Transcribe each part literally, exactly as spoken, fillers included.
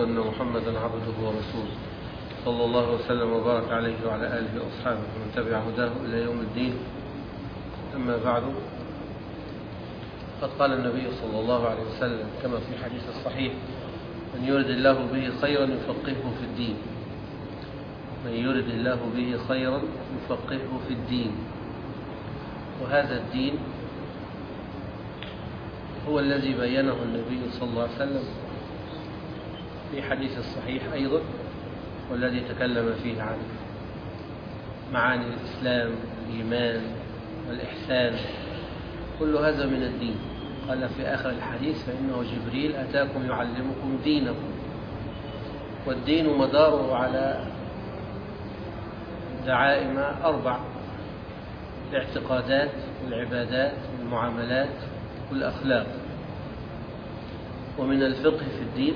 أن محمدا عبده ورسوله صلى الله وسلم وبارك عليه وعلى آله وأصحابه ومن تبع هداه إلى يوم الدين. أما بعد، قد قال النبي صلى الله عليه وسلم كما في الحديث الصحيح: من يرد الله به خيرا يفقهه في الدين. من يرد الله به خيرا يفقهه في الدين. وهذا الدين هو الذي بينه النبي صلى الله عليه وسلم في حديث الصحيح أيضا، والذي تكلم فيه عن معاني الإسلام والإيمان والإحسان. كل هذا من الدين. قال في آخر الحديث: فإنه جبريل أتاكم يعلمكم دينكم. والدين مداره على دعائم أربع: الاعتقادات والعبادات والمعاملات والأخلاق. ومن الفقه في الدين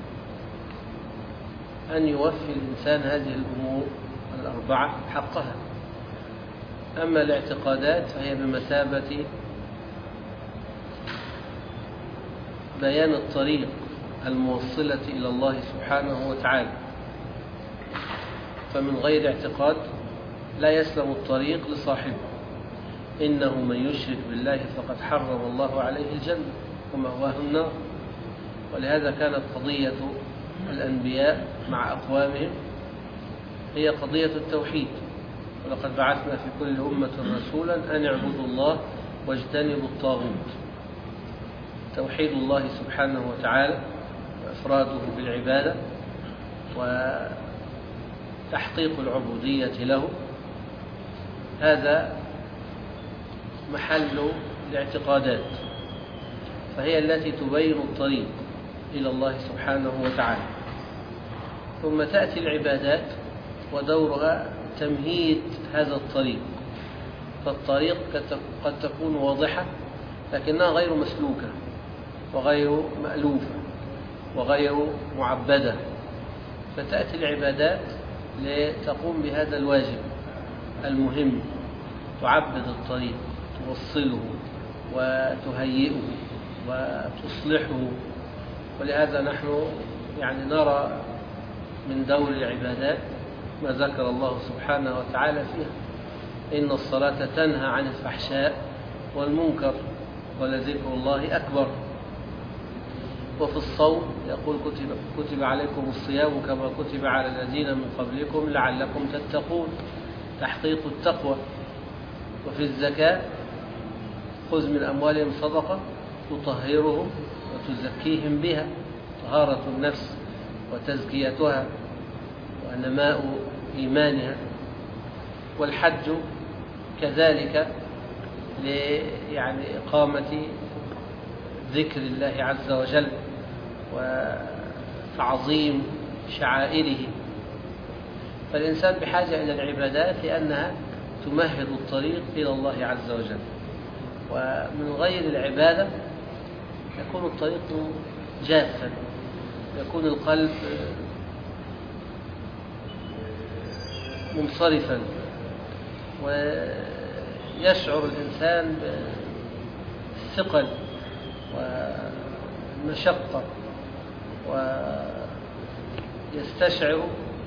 أن يوفي الإنسان هذه الأمور الأربعة حقها. أما الاعتقادات فهي بمثابة بيان الطريق الموصلة إلى الله سبحانه وتعالى، فمن غير اعتقاد لا يسلم الطريق لصاحبه. إنه من يشرك بالله فقد حرم الله عليه الجنة ومأواه النار. ولهذا كانت قضية الأنبياء مع أقوامهم هي قضية التوحيد: ولقد بعثنا في كل أمة رسولا أن اعبدوا الله واجتنبوا الطاغوت. توحيد الله سبحانه وتعالى وإفراده بالعبادة وتحقيق العبودية له، هذا محل الاعتقادات، فهي التي تبين الطريق إلى الله سبحانه وتعالى. ثم تأتي العبادات ودورها تمهيد هذا الطريق. فالطريق قد تكون واضحة لكنها غير مسلوكة وغير مألوفة وغير معبدة، فتأتي العبادات لتقوم بهذا الواجب المهم: تعبد الطريق، توصله وتهيئه وتصلحه. ولهذا نحن يعني نرى من دور العبادات ما ذكر الله سبحانه وتعالى فيها: إن الصلاة تنهى عن الفحشاء والمنكر ولذكر الله أكبر. وفي الصوم يقول: كتب, كتب عليكم الصيام كما كتب على الذين من قبلكم لعلكم تتقون، تحقيق التقوى. وفي الزكاة: خذ من أموالهم صدقة تطهرهم وتزكيهم بها، طهارة النفس وتزكيتها ونماء إيمانها. والحج كذلك يعني إقامة ذكر الله عز وجل وتعظيم شعائره. فالإنسان بحاجة إلى العبادات لأنها تمهد الطريق إلى الله عز وجل. ومن غير العبادة يكون الطريق جافا، يكون القلب منصرفا، ويشعر الإنسان بالثقل والمشقة، ويستشعر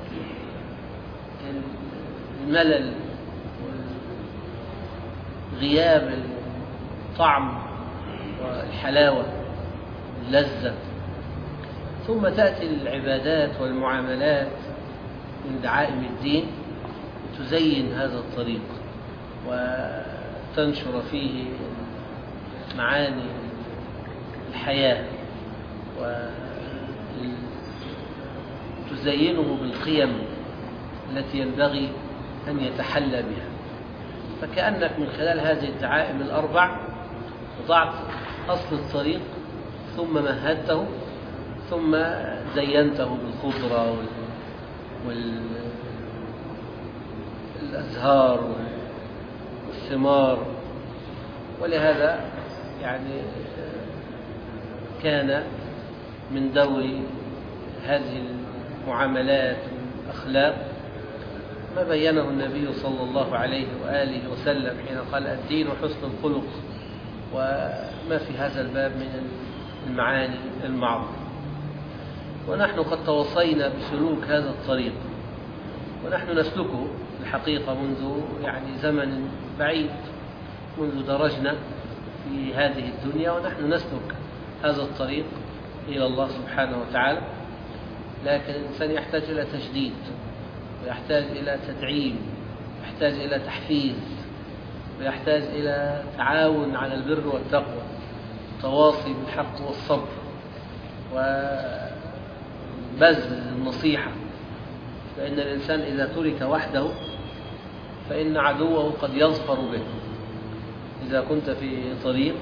الملل وغياب الطعم والحلاوة واللذة. ثم تأتي العبادات والمعاملات من دعائم الدين تزين هذا الطريق وتنشر فيه معاني الحياة وتزينه بالقيم التي ينبغي أن يتحلى بها. فكأنك من خلال هذه الدعائم الأربع وضعت أصل الطريق، ثم مهدته، ثم زينته بالخضرة والأزهار والثمار. ولهذا يعني كان من دور هذه المعاملات والأخلاق ما بينه النبي صلى الله عليه وآله وسلم حين قال: الدين حسن الخلق، وما في هذا الباب من المعاني المعروفة. ونحن قد توصينا بسلوك هذا الطريق، ونحن نسلكه الحقيقة منذ يعني زمن بعيد، منذ درجنا في هذه الدنيا ونحن نسلك هذا الطريق إلى الله سبحانه وتعالى. لكن الإنسان يحتاج إلى تجديد، ويحتاج إلى تدعيم، يحتاج إلى تحفيز، ويحتاج إلى تعاون على البر والتقوى، تواصي بالحق والصبر، وبذل النصيحة. فإن الإنسان إذا ترك وحده فإن عدوه قد يظفر به. إذا كنت في طريق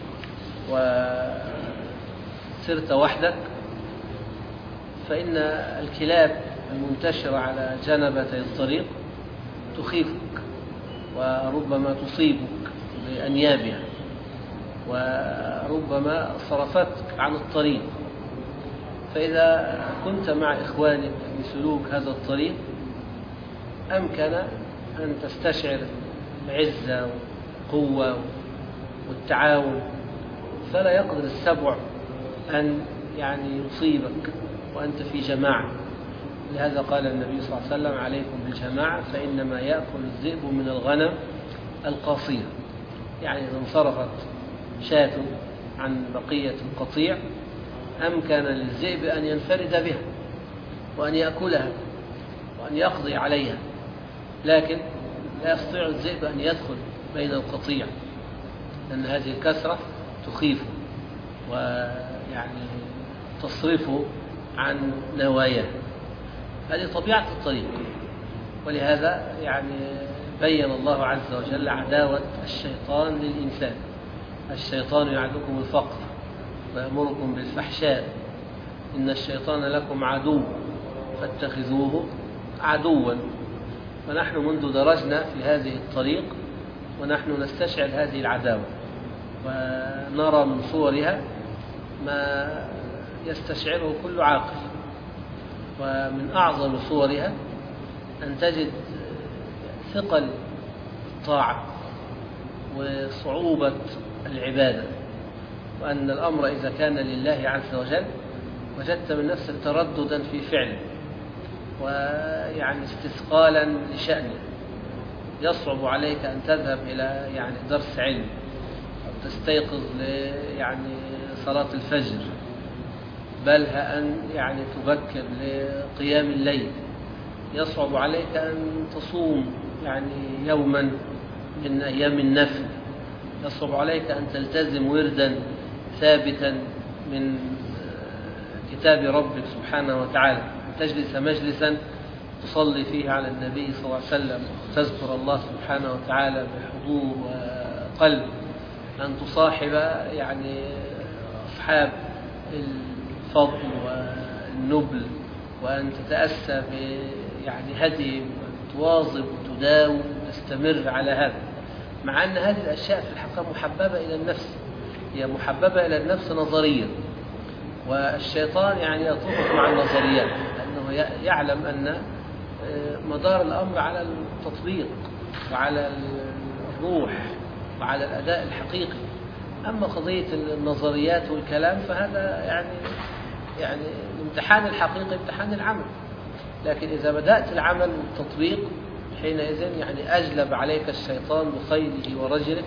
وسرت وحدك فإن الكلاب المنتشرة على جنبتي الطريق تخيفك وربما تصيبك بأنيابها، وربما صرفتك عن الطريق. فإذا كنت مع إخوانك بسلوك هذا الطريق أمكن أن تستشعر العزة والقوة والتعاون، فلا يقدر السبع أن يعني يصيبك وأنت في جماعة. لهذا قال النبي صلى الله عليه وسلم: عليكم بالجماعة فإنما يأكل الذئب من الغنم القاصية. يعني إذا انصرفت شاة عن بقية القطيع أمكن للذئب أن ينفرد بها وأن يأكلها وأن يقضي عليها، لكن لا يستطيع الذئب أن يدخل بين القطيع، لأن هذه الكثرة تخيفه ويعني تصرفه عن نواياه. هذه طبيعة الطريق. ولهذا يعني بين الله عز وجل عداوة الشيطان للإنسان: الشيطان يعدكم الفقر ويأمركم بالفحشاء إن الشيطان لكم عدو فاتخذوه عدوا. فنحن منذ درجنا في هذه الطريق ونحن نستشعر هذه العداوة، ونرى من صورها ما يستشعره كل عاقل. ومن أعظم صورها أن تجد ثقل الطاعة وصعوبة العبادة، وأن الأمر إذا كان لله عز وجل وجدت من نفسك ترددا في فعله، ويعني استثقالا لشأنه. يصعب عليك أن تذهب إلى يعني درس علم أو تستيقظ يعني صلاة الفجر، بل أن يعني تبكر لقيام الليل. يصعب عليك أن تصوم يعني يوما من أيام النفل. يصعب عليك أن تلتزم وردا ثابتا من كتاب ربك سبحانه وتعالى، أن تجلس مجلسا تصلي فيه على النبي صلى الله عليه وسلم، تذكر الله سبحانه وتعالى بحضور وقلب، أن تصاحب يعني أصحاب الفضل والنبل، وأن تتأسى يعني هديهم، وأن تواظب وتداوم وتستمر على هذا، مع أن هذه الأشياء في الحقيقة محببة إلى النفس. هي محببة إلى النفس نظريا، والشيطان يعني يتفق مع النظريات، لأنه يعلم أن مدار الأمر على التطبيق وعلى الروح وعلى الأداء الحقيقي. أما قضية النظريات والكلام فهذا يعني يعني الامتحان الحقيقي امتحان العمل. لكن إذا بدأت العمل والتطبيق حينئذ يعني أجلب عليك الشيطان بخيله ورجله،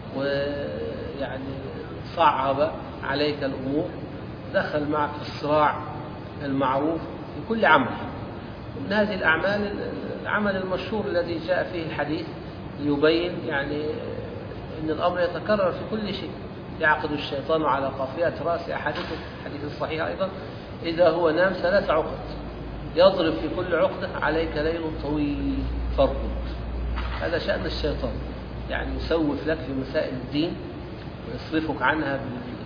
ويعني صعب عليك الأمور، دخل معك في الصراع المعروف في كل عمل. ومن هذه الأعمال العمل المشهور الذي جاء فيه الحديث ليبين يعني أن الأمر يتكرر في كل شيء: يعقد الشيطان على قافية رأس أحدكم، حديث الصحيح أيضا، إذا هو نام ثلاث عقد يضرب في كل عقدة: عليك ليل طويل فارقد. هذا شأن الشيطان، يعني يسوف لك في مسائل الدين ويصرفك عنها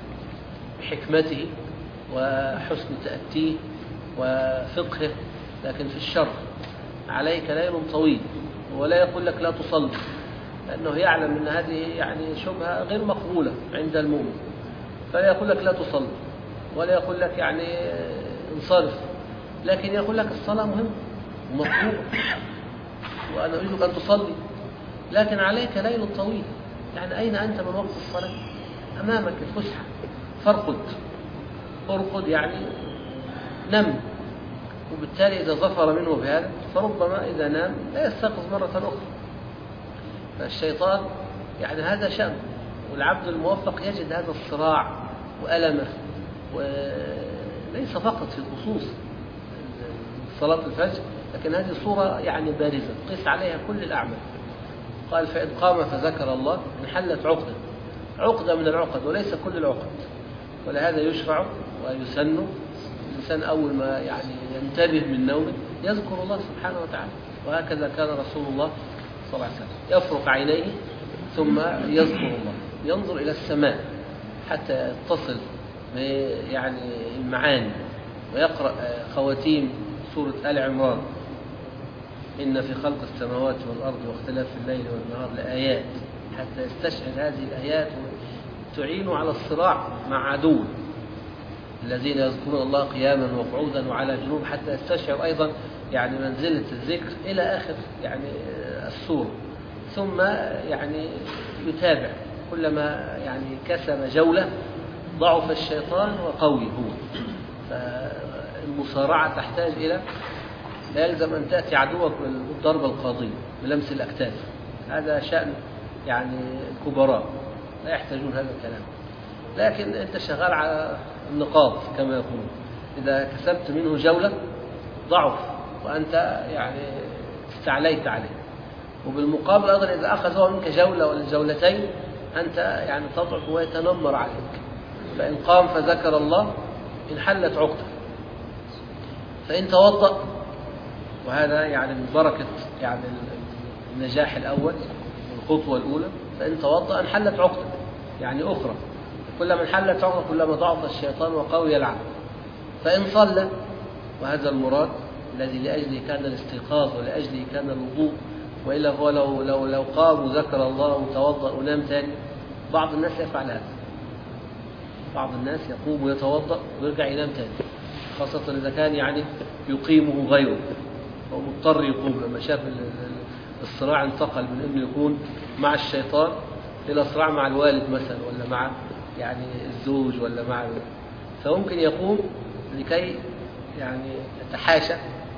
بحكمته وحسن تأتيه وفقهه. لكن في الشر عليك ليل طويل، ولا يقول لك لا تصلي، لأنه يعلم أن هذه يعني شبهة غير مقبولة عند المؤمن، فلا يقول لك لا تصلي، ولا يقول لك يعني انصرف، لكن يقول لك الصلاة مهمة ومطلوبة وأنا أريدك أن تصلي، لكن عليك ليل طويل. يعني أين أنت من وقت الصلاة؟ أمامك الفسحة، فارقد. ارقد يعني نم، وبالتالي إذا ظفر منه بهذا فربما إذا نام لا يستيقظ مرة أخرى. فالشيطان يعني هذا شأن، والعبد الموفق يجد هذا الصراع وألمه، وليس فقط في خصوص صلاة الفجر، لكن هذه صورة يعني بارزة قيس عليها كل الأعمال. قال فإن قام فذكر الله انحلت عقدة، عقدة من العقد وليس كل العقد. ولهذا يشرع ويسن الإنسان أول ما يعني ينتبه من نومه يذكر الله سبحانه وتعالى. وهكذا كان رسول الله صلى الله عليه وسلم يفرق عينيه ثم يذكر الله، ينظر إلى السماء حتى يتصل يعني المعاني، ويقرأ خواتيم سورة آل عمران: إن في خلق السماوات والأرض واختلاف الليل والنهار لآيات، حتى يستشعر هذه الآيات تعين على الصراع مع عدوه. الذين يذكرون الله قياما وقعودا وعلى جنوب، حتى يستشعر أيضا يعني منزلة الذكر إلى آخر يعني السورة. ثم يعني يتابع، كلما يعني كسب جولة ضعف الشيطان وقوي هو. فالمصارعة تحتاج إلى، لا يلزم أن تأتي عدوك بالضربة القاضية بلمس الأكتاف، هذا شأن يعني الكبراء لا يحتاجون هذا الكلام. لكن أنت شغال على النقاط كما يقولون، إذا كسبت منه جولة ضعف وأنت يعني استعليت عليه، وبالمقابل أيضا إذا أخذ هو منك جولة ولا جولتين أنت يعني تضعف ويتنمر عليك. فإن قام فذكر الله انحلت عقدة. فإن توضأ، وهذا يعني من بركة يعني النجاح الأول والخطوة الأولى، فإن توضأ انحلت عقدة يعني أخرى، كلما انحلت عقدة كلما ضعف الشيطان وقوي العبد. فإن صلى، وهذا المراد الذي لأجله كان الاستيقاظ ولأجله كان الوضوء، وإلا هو لو, لو, لو قام وذكر الله وتوضأ ونام تاني. بعض الناس يفعل هذا، بعض الناس يقوم ويتوضأ ويرجع ينام تاني، خاصة إذا كان يعني يقيمه غيره، هو مضطر يقوم لما شاف الصراع انتقل من أنه يكون مع الشيطان إلى صراع مع الوالد مثلا، ولا مع يعني الزوج، ولا مع، فممكن يقوم لكي يعني يتحاشى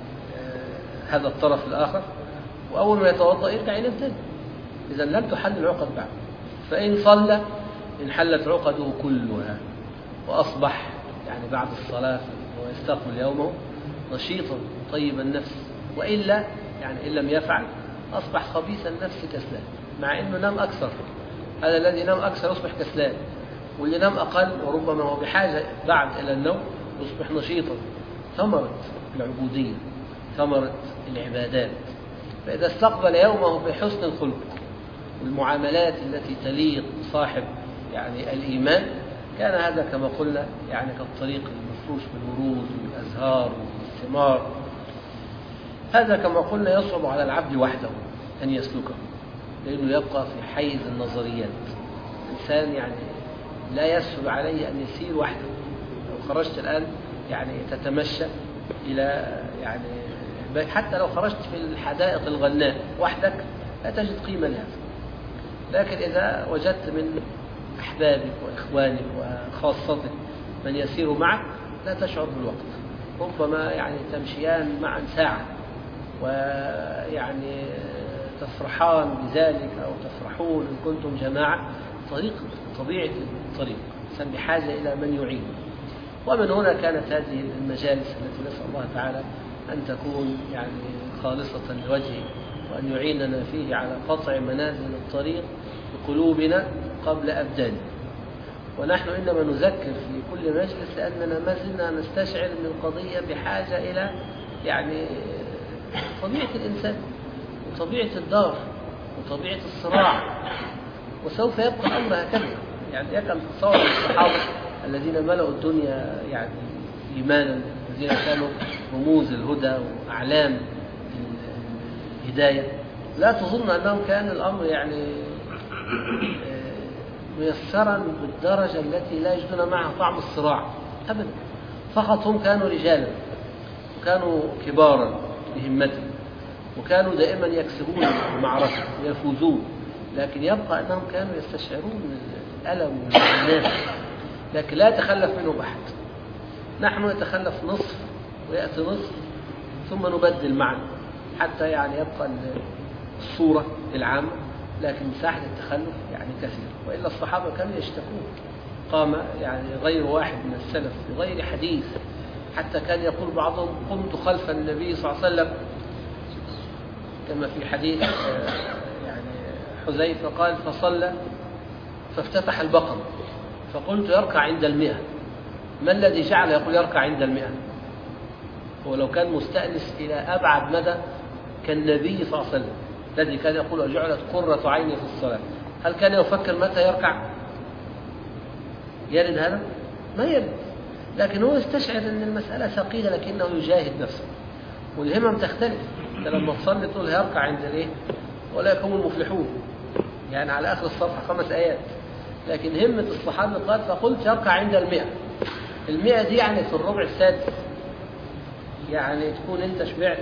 هذا الطرف الآخر، وأول ما يتوضأ يرجع ينام تاني. إذا لم تحل العقد بعد. فإن صلى انحلت عقده كلها، وأصبح يعني بعد الصلاة ويستقبل يومه نشيطا طيب النفس. وإلا يعني إن لم يفعل أصبح خبيث النفس كسلان، مع أنه نام أكثر. هذا الذي نام أكثر يصبح كسلان، واللي نام أقل وربما هو بحاجة بعد إلى النوم يصبح نشيطا. ثمرة العبودية، ثمرة العبادات. فإذا استقبل يومه بحسن الخلق والمعاملات التي تليق صاحب يعني الإيمان، كان هذا كما قلنا يعني كالطريق المفروش بالورود والأزهار والثمار. هذا كما قلنا يصعب على العبد وحده أن يسلكه، لأنه يبقى في حيز النظريات. الإنسان يعني لا يسهل عليه أن يسير وحده. لو خرجت الآن يعني تتمشى إلى يعني حتى لو خرجت في الحدائق الغناء وحدك لا تجد قيمة لهذا. لكن إذا وجدت من أحبابك وإخوانك وخاصتك من يسير معك لا تشعر بالوقت. ربما يعني تمشيان معا ساعة ويعني تفرحان بذلك أو تفرحون إن كنتم جماعة. طريق طبيعة الطريق الإنسان بحاجة إلى من يعين. ومن هنا كانت هذه المجالس التي نسأل الله تعالى أن تكون يعني خالصة لوجهه، وأن يعيننا فيه على قطع منازل الطريق بقلوبنا قبل أبداننا. ونحن إنما نذكر في كل مجلس لأننا ما زلنا نستشعر أن القضية بحاجة إلى يعني طبيعة الإنسان وطبيعة الدار وطبيعة الصراع، وسوف يبقى الأمر هكذا. يعني يكن تصور الصحابة الذين ملأوا الدنيا يعني إيمانا، الذين كانوا رموز الهدى وأعلام الهداية، لا تظن أنهم كان الأمر يعني ميسرا بالدرجة التي لا يجدون معها طعم الصراع أبدا. فقط هم كانوا رجالا وكانوا كبارا بهمتهم وكانوا دائما يكسبون المعركة ويفوزون، لكن يبقى أنهم كانوا يستشعرون الألم والعناء، لكن لا يتخلف منهم أحد. نحن نتخلف نصف ويأتي نصف ثم نبدل معنى حتى يعني يبقى الصورة العامة، لكن مساحة التخلف يعني كثير. وإلا الصحابة كانوا يشتكون. قام يعني غير واحد من السلف بغير حديث، حتى كان يقول بعضهم قمت خلف النبي صلى الله عليه وسلم كما في حديث يعني حذيفة قال فصلى فافتتح البقرة فقلت يركع عند المئة. ما الذي جعل يقول يركع عند المئة؟ هو لو كان مستأنس إلى أبعد مدى كالنبي صلى الله عليه وسلم الذي كان يقول جعلت قرة عيني في الصلاة، هل كان يفكر متى يركع؟ يرد هذا؟ ما يرد. لكن هو يستشعر أن المسألة ثقيلة لكنه يجاهد نفسه، والهمم تختلف. أنت لما تصلي تقول هيركع عند الايه؟ ولا يكون المفلحون يعني على آخر الصفحة خمس آيات، لكن همة الصحابة قال فقلت يركع عند المئة. المئة دي يعني في الربع السادس، يعني تكون أنت شبعت.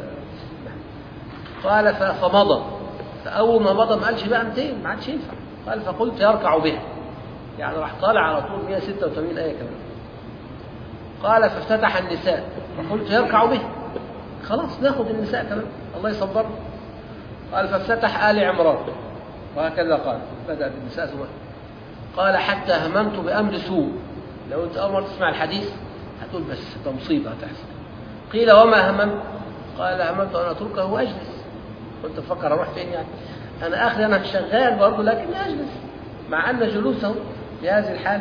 قال فمضى، فأول ما مضى ما قالش بقى مئتين، ما عادش ينفع. قال فقلت يركع بها، يعني راح طالع على طول مئة وستة وثمانين آية كمان. قال فافتتح النساء فقلت يركع بها، خلاص ناخد النساء كمان الله يصبرنا. قال فافتتح آل عمران وهكذا قال بدأ بالنساء ثم قال حتى هممت بأمر سوء. لو أنت أول مرة تسمع الحديث هتقول بس ده مصيبة هتحصل. قيل وما هممت؟ قال هممت أن أتركه وأجلس. كنت أفكر أروح فين يعني؟ أنا آخر أنا شغال برضه لكن أجلس، مع أن جلوسه في هذه الحال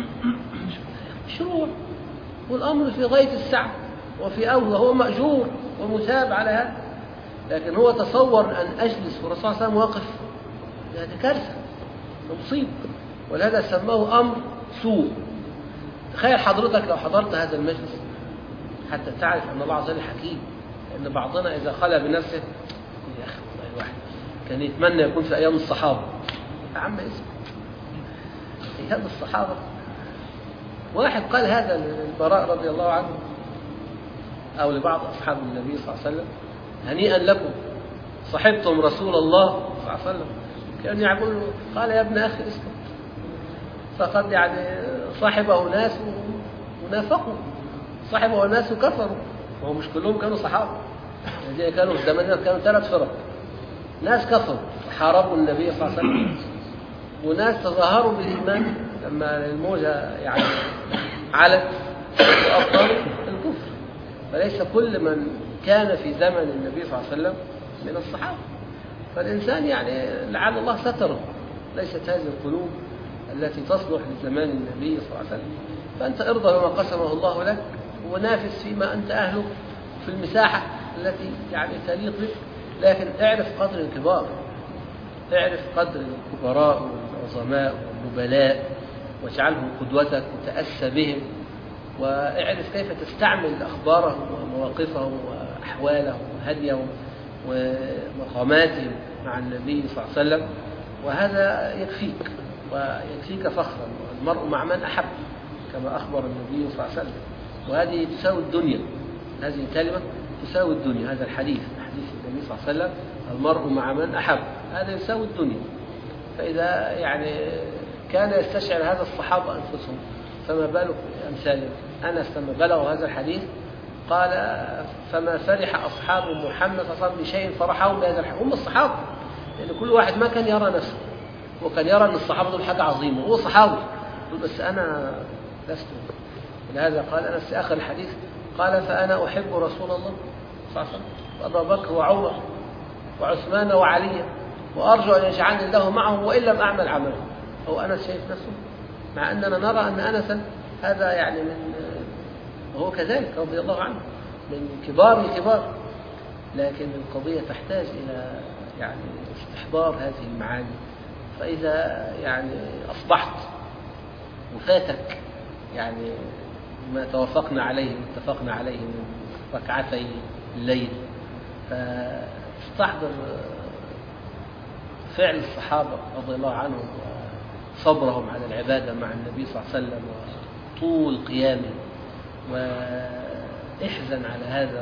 مشروع والأمر في غاية السعة وفي أولى، هو مأجور ومثاب على هذا. لكن هو تصور أن أجلس والرسول صلى الله عليه وسلم واقف، هذه كارثة مصيبة، ولهذا سماه أمر سوء. تخيل حضرتك لو حضرت هذا المجلس حتى تعرف أن الله عز وجل حكيم، لأن بعضنا إذا خلى بنفسه يقول يا أخي والله الواحد كان يتمنى يكون في أيام الصحابة. يا عم اسمع، أيام الصحابة واحد قال هذا للبراء رضي الله عنه أو لبعض أصحاب النبي صلى الله عليه وسلم هنيئا لكم صحبتم رسول الله صلى الله عليه وسلم. كان يقول قال يا ابن أخي اسكت، فقد يعني صاحبه ناس ونافقوا، صاحبه ناس وكفروا، وهو مش كلهم كانوا صحابة. الذين كانوا في زماننا كانوا ثلاث فرق، ناس كفروا حاربوا النبي صلى الله عليه وسلم، وناس تظاهروا بالإيمان لما الموجة يعني علت وأبطلوا الكفر. فليس كل من كان في زمن النبي صلى الله عليه وسلم من الصحابة. فالإنسان يعني لعل الله ستره، ليست هذه القلوب التي تصلح لزمان النبي صلى الله عليه وسلم. فأنت ارضى بما قسمه الله لك ونافس فيما أنت أهله في المساحة التي يعني تليق بك، لكن اعرف قدر الكبار، اعرف قدر الكبراء والعظماء والنبلاء واجعلهم قدوتك وتأسى بهم، واعرف كيف تستعمل أخبارهم ومواقفهم وأحوالهم وهديهم ومقاماتهم مع النبي صلى الله عليه وسلم، وهذا يكفيك ويكفيك فخرا. المرء مع من أحب كما أخبر النبي صلى الله عليه وسلم، وهذه تساوي الدنيا، هذه كلمة تساوي الدنيا. هذا الحديث حديث النبي صلى الله عليه وسلم المرء مع من أحب، هذا يساوي الدنيا. فإذا يعني كان يستشعر هذا الصحابة أنفسهم فما بالك بأمثالهم. أنس لما بلغوا هذا الحديث قال فما فرح أصحاب محمد صلى الله عليه وسلم بشيء فرحهم بهذا الحديث. هم الصحابة، لأن يعني كل واحد ما كان يرى نفسه، وكان يرى أن الصحابة دول حاجة عظيمة، هو صحابي بس أنا لست. لهذا قال أنس في آخر الحديث قال فأنا أحب رسول الله صلى الله عليه وسلم وأبا بكر وعمر وعثمان وعلي وأرجو أن يجعلني الله معهم وإن لم أعمل عمله. هو أنس شايف نفسه، مع أننا نرى أن أنسا هذا يعني من، وهو كذلك رضي الله عنه من كبار الكبار، لكن القضية تحتاج إلى يعني استحضار هذه المعاني. فإذا يعني أصبحت وفاتك يعني ما توافقنا عليه واتفقنا عليه من ركعتي الليل، فاستحضر فعل الصحابة رضي الله عنهم وصبرهم على العبادة مع النبي صلى الله عليه وسلم وطول قيامه، واحزن على هذا،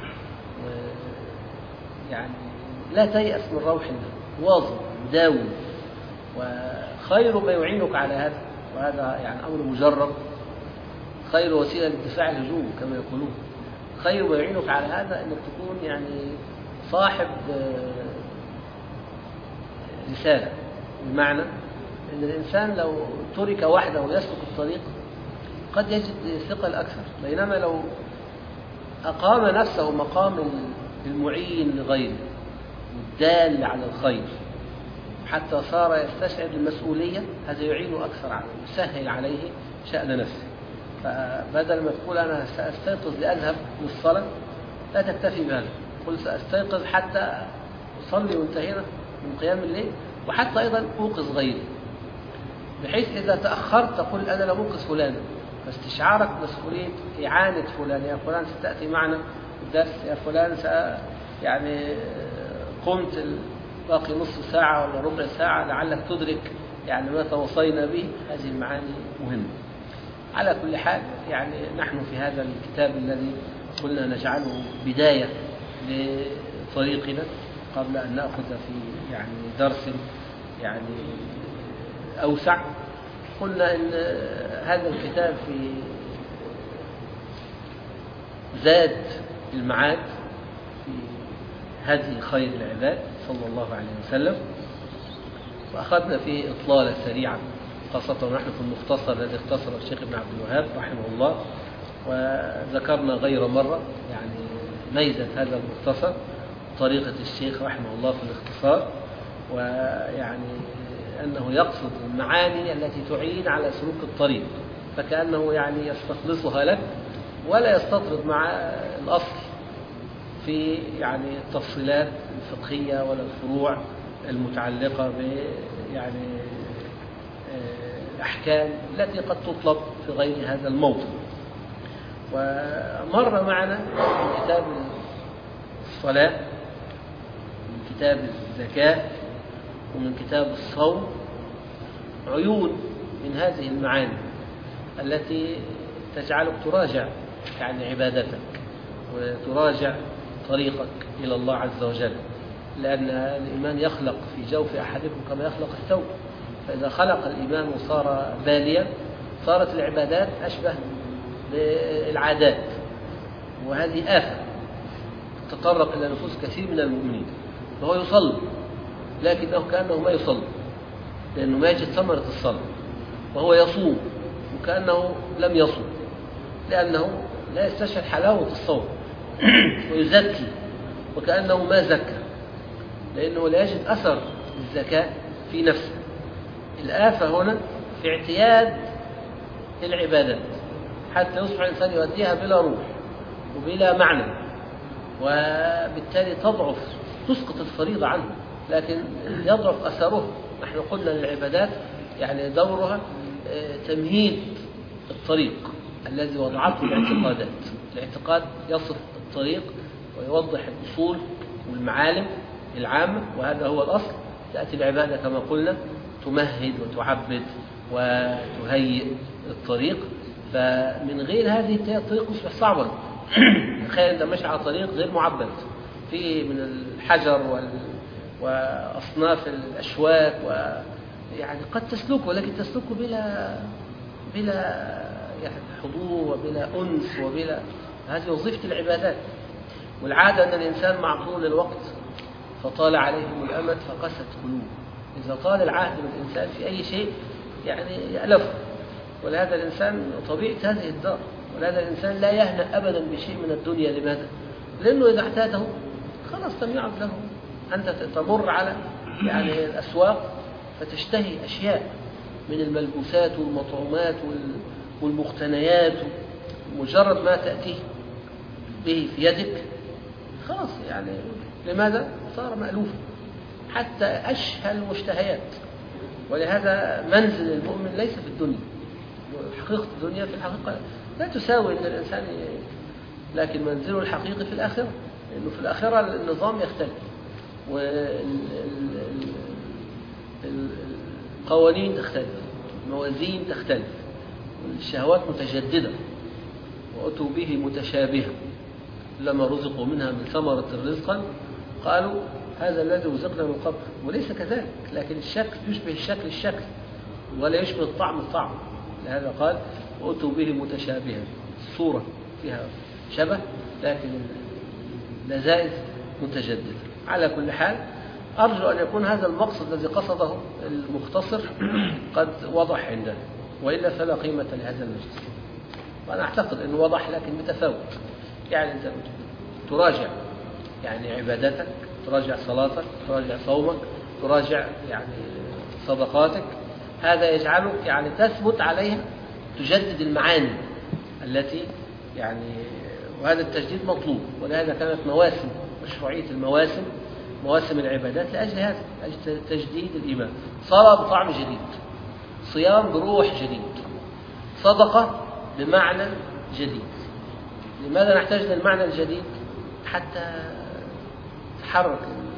ويعني لا تيأس من روح الله، واظب داوم، وخير ما يعينك على هذا، وهذا يعني أمر مجرب، خير وسيلة لدفاع الهجوم كما يقولون. خير ما يعينك على هذا أنك تكون يعني صاحب رسالة، بمعنى أن الإنسان لو ترك وحده ويسلك الطريق قد يجد ثقل أكثر، بينما لو أقام نفسه مقام المعين لغيره والدال على الخير حتى صار يستشعر المسؤولية، هذا يعينه أكثر عليه، يسهل عليه شأن نفسه. فبدل ما تقول أنا سأستيقظ لأذهب للصلاة لا تكتفي بهذا، قل سأستيقظ حتى أصلي وانتهينا من قيام الليل، وحتى أيضا أوقظ غيري، بحيث إذا تأخرت تقول أنا لم أوقظ فلانا، فاستشعارك مسؤولية إعانة فلان، يا فلان ستأتي معنا الدرس، يا فلان س يعني قمت باقي نصف ساعة ولا ربع ساعة لعلك تدرك يعني ما توصينا به. هذه المعاني مهمة. على كل حال يعني نحن في هذا الكتاب الذي قلنا نجعله بداية لطريقنا قبل أن نأخذ في يعني درس يعني أوسع، قلنا إن هذا الكتاب في زاد المعاد في هدي خير العباد صلى الله عليه وسلم، وأخذنا فيه إطلالة سريعة خاصة ونحن في المختصر الذي اختصر الشيخ ابن عبد الوهاب رحمه الله، وذكرنا غير مرة يعني ميزة هذا المختصر طريقة الشيخ رحمه الله في الاختصار، ويعني أنه يقصد المعاني التي تعين على سلوك الطريق، فكأنه يعني يستخلصها لك ولا يستطرد مع الأصل في يعني التفصيلات الفقهية ولا الفروع المتعلقة ب يعني الأحكام التي قد تطلب في غير هذا الموطن. ومر معنا من كتاب الصلاة، من كتاب الزكاة، ومن كتاب الصوم عيون من هذه المعاني التي تجعلك تراجع يعني عبادتك وتراجع طريقك إلى الله عز وجل، لأن الإيمان يخلق في جوف أحدكم كما يخلق الثوب، فإذا خلق الإيمان وصار باليا صارت العبادات أشبه بالعادات، وهذه آفة تطرق إلى نفوس كثير من المؤمنين، فهو يصلي لكنه كأنه ما يصلي لأنه ما يجد ثمرة الصلاة، وهو يصوم وكأنه لم يصوم لأنه لا يستشعر حلاوة الصوم، ويزكي وكأنه ما زكى لأنه لا يجد أثر الزكاة في نفسه. الآفة هنا في اعتياد العبادات حتى يصبح الإنسان يؤديها بلا روح وبلا معنى، وبالتالي تضعف، تسقط الفريضة عنه لكن يضعف أثره. نحن قلنا للعبادات يعني دورها تمهيد الطريق الذي وضعته الاعتقادات، الاعتقاد يصف الطريق ويوضح الأصول والمعالم العامة، وهذا هو الأصل. تأتي العبادة كما قلنا تمهد وتعبد وتهيئ الطريق، فمن غير هذه الطريق يصبح صعبا. تخيل أنت ماشي على طريق غير معبد فيه من الحجر وال... وأصناف الأشواك، ويعني قد تسلكه ولكن تسلكه بلا بلا يعني حضور وبلا أنس وبلا، هذه وظيفة العبادات. والعادة أن الإنسان مع طول الوقت فطال عليهم الأمد فقست قلوب، إذا طال العهد بالإنسان في أي شيء يعني يألفه، ولهذا الإنسان طبيعة هذه الدار، ولهذا الإنسان لا يهنأ أبدا بشيء من الدنيا. لماذا؟ لأنه إذا احتاجه خلاص لم يعد له. أنت تمر على يعني الأسواق فتشتهي أشياء من الملبوسات والمطعومات والمقتنيات، مجرد ما تأتيه به في يدك خلاص يعني لماذا؟ صار مألوفا حتى أشهى المشتهيات. ولهذا منزل المؤمن ليس في الدنيا، حقيقة الدنيا في الحقيقة لا تساوي أن الإنسان، لكن منزله الحقيقي في الآخرة، لأنه في الآخرة النظام يختلف والقوانين تختلف، الموازين تختلف، والشهوات متجددة، وأتوا به متشابها، لما رزقوا منها من ثمرة رزقا قالوا هذا الذي رزقنا من قبل، وليس كذلك، لكن الشكل يشبه الشكل الشكل ولا يشبه الطعم الطعم. لهذا قال وأتوا به متشابها، الصورة فيها شبه لكن اللذائذ متجددة. على كل حال أرجو أن يكون هذا المقصد الذي قصده المختصر قد وضح عندنا، وإلا فلا قيمة لهذا المجلس. وأنا أعتقد أنه وضح لكن بتفاوت. يعني أنت تراجع يعني عبادتك، تراجع صلاتك، تراجع صومك، تراجع يعني صدقاتك، هذا يجعلك يعني تثبت عليها، تجدد المعاني التي يعني، وهذا التجديد مطلوب. ولهذا كانت مواسم مشروعية المواسم مواسم العبادات لأجل هذا، لأجل تجديد الإيمان. صلاة بطعم جديد، صيام بروح جديد، صدقة بمعنى جديد. لماذا نحتاج للمعنى الجديد؟ حتى تحرك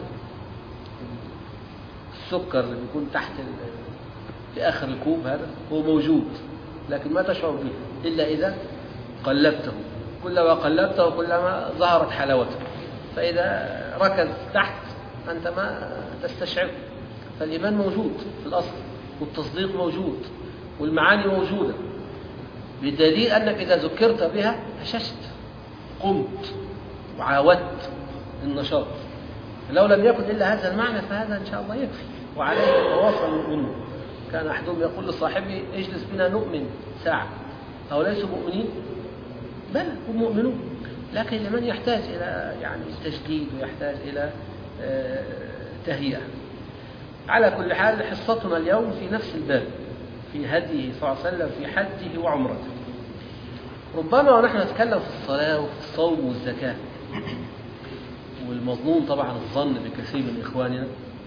السكر اللي بيكون تحت في آخر الكوب، هذا هو موجود لكن ما تشعر به إلا إذا قلبته. كلما قلبته كلما ظهرت حلاوته، فإذا ركز تحت أنت ما تستشعر. فالإيمان موجود في الأصل، والتصديق موجود، والمعاني موجودة، بدليل أنك إذا ذكرت بها هششت، قمت وعاودت النشاط. لو لم يكن إلا هذا المعنى فهذا إن شاء الله يكفي. وعليه يتواصل المؤمنون. كان أحدهم يقول لصاحبه اجلس بنا نؤمن ساعة. أو ليسوا مؤمنين؟ بل هم مؤمنون، لكن لمن يحتاج إلى يعني تجديد ويحتاج إلى تهيئة. على كل حال حصتنا اليوم في نفس الباب، في هديه صلى الله عليه وسلم في حجه وعمرته. ربما ونحن نتكلم في الصلاة وفي الصوم والزكاة، والمظنون طبعا الظن بكثير من إخواننا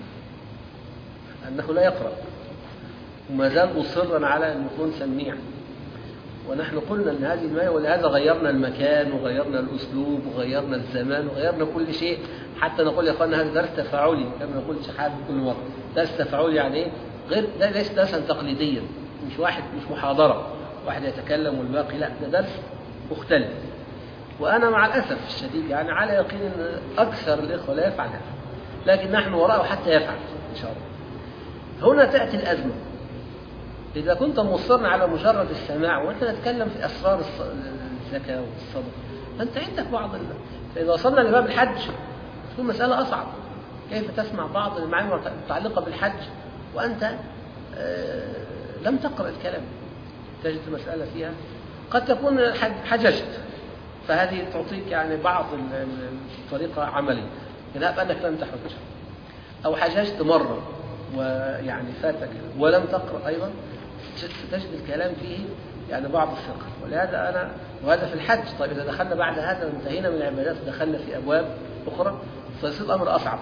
أنه لا يقرأ، وما زال مصرا على أن يكون سميع. ونحن قلنا أن هذه الماء، ولهذا غيرنا المكان وغيرنا الأسلوب وغيرنا الزمان وغيرنا كل شيء، حتى نقول يا أخوانا هذا درس تفاعلي كما نقول شحات كل مرة. درس تفاعلي يعني إيه؟ غير ده، ليس درسا تقليديا، مش واحد مش محاضرة واحد يتكلم والباقي لا، ده درس مختلف. وأنا مع الأسف الشديد يعني على يقين أن أكثر الإخوة لا يفعل هذا، لكن نحن وراءه حتى يفعل إن شاء الله. هنا تأتي الأزمة. إذا كنت مصرا على مجرد السماع وأنت نتكلم في أسرار الزكاة والصدقة، فأنت عندك بعض ال... فإذا وصلنا لباب الحج تكون مسألة أصعب. كيف تسمع بعض المعاني المتعلقة بالحج وأنت آه لم تقرأ الكلام؟ تجد المسألة فيها قد تكون حججت، فهذه تعطيك يعني بعض الطريقة عملية، يذهب أنك لم تحج، أو حججت مرة ويعني فاتك ولم تقرأ أيضا، تجد الكلام فيه يعني بعض الثقة. ولهذا أنا، وهذا في الحج. طيب إذا دخلنا بعد هذا وانتهينا من العبادات ودخلنا في أبواب أخرى فيصير الأمر أصعب.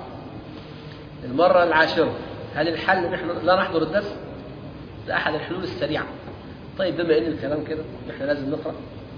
المرة العاشرة، هل الحل نحن لا نحضر الدرس؟ ده أحد الحلول السريعة. طيب بما إن الكلام كده نحن لازم نقرأ،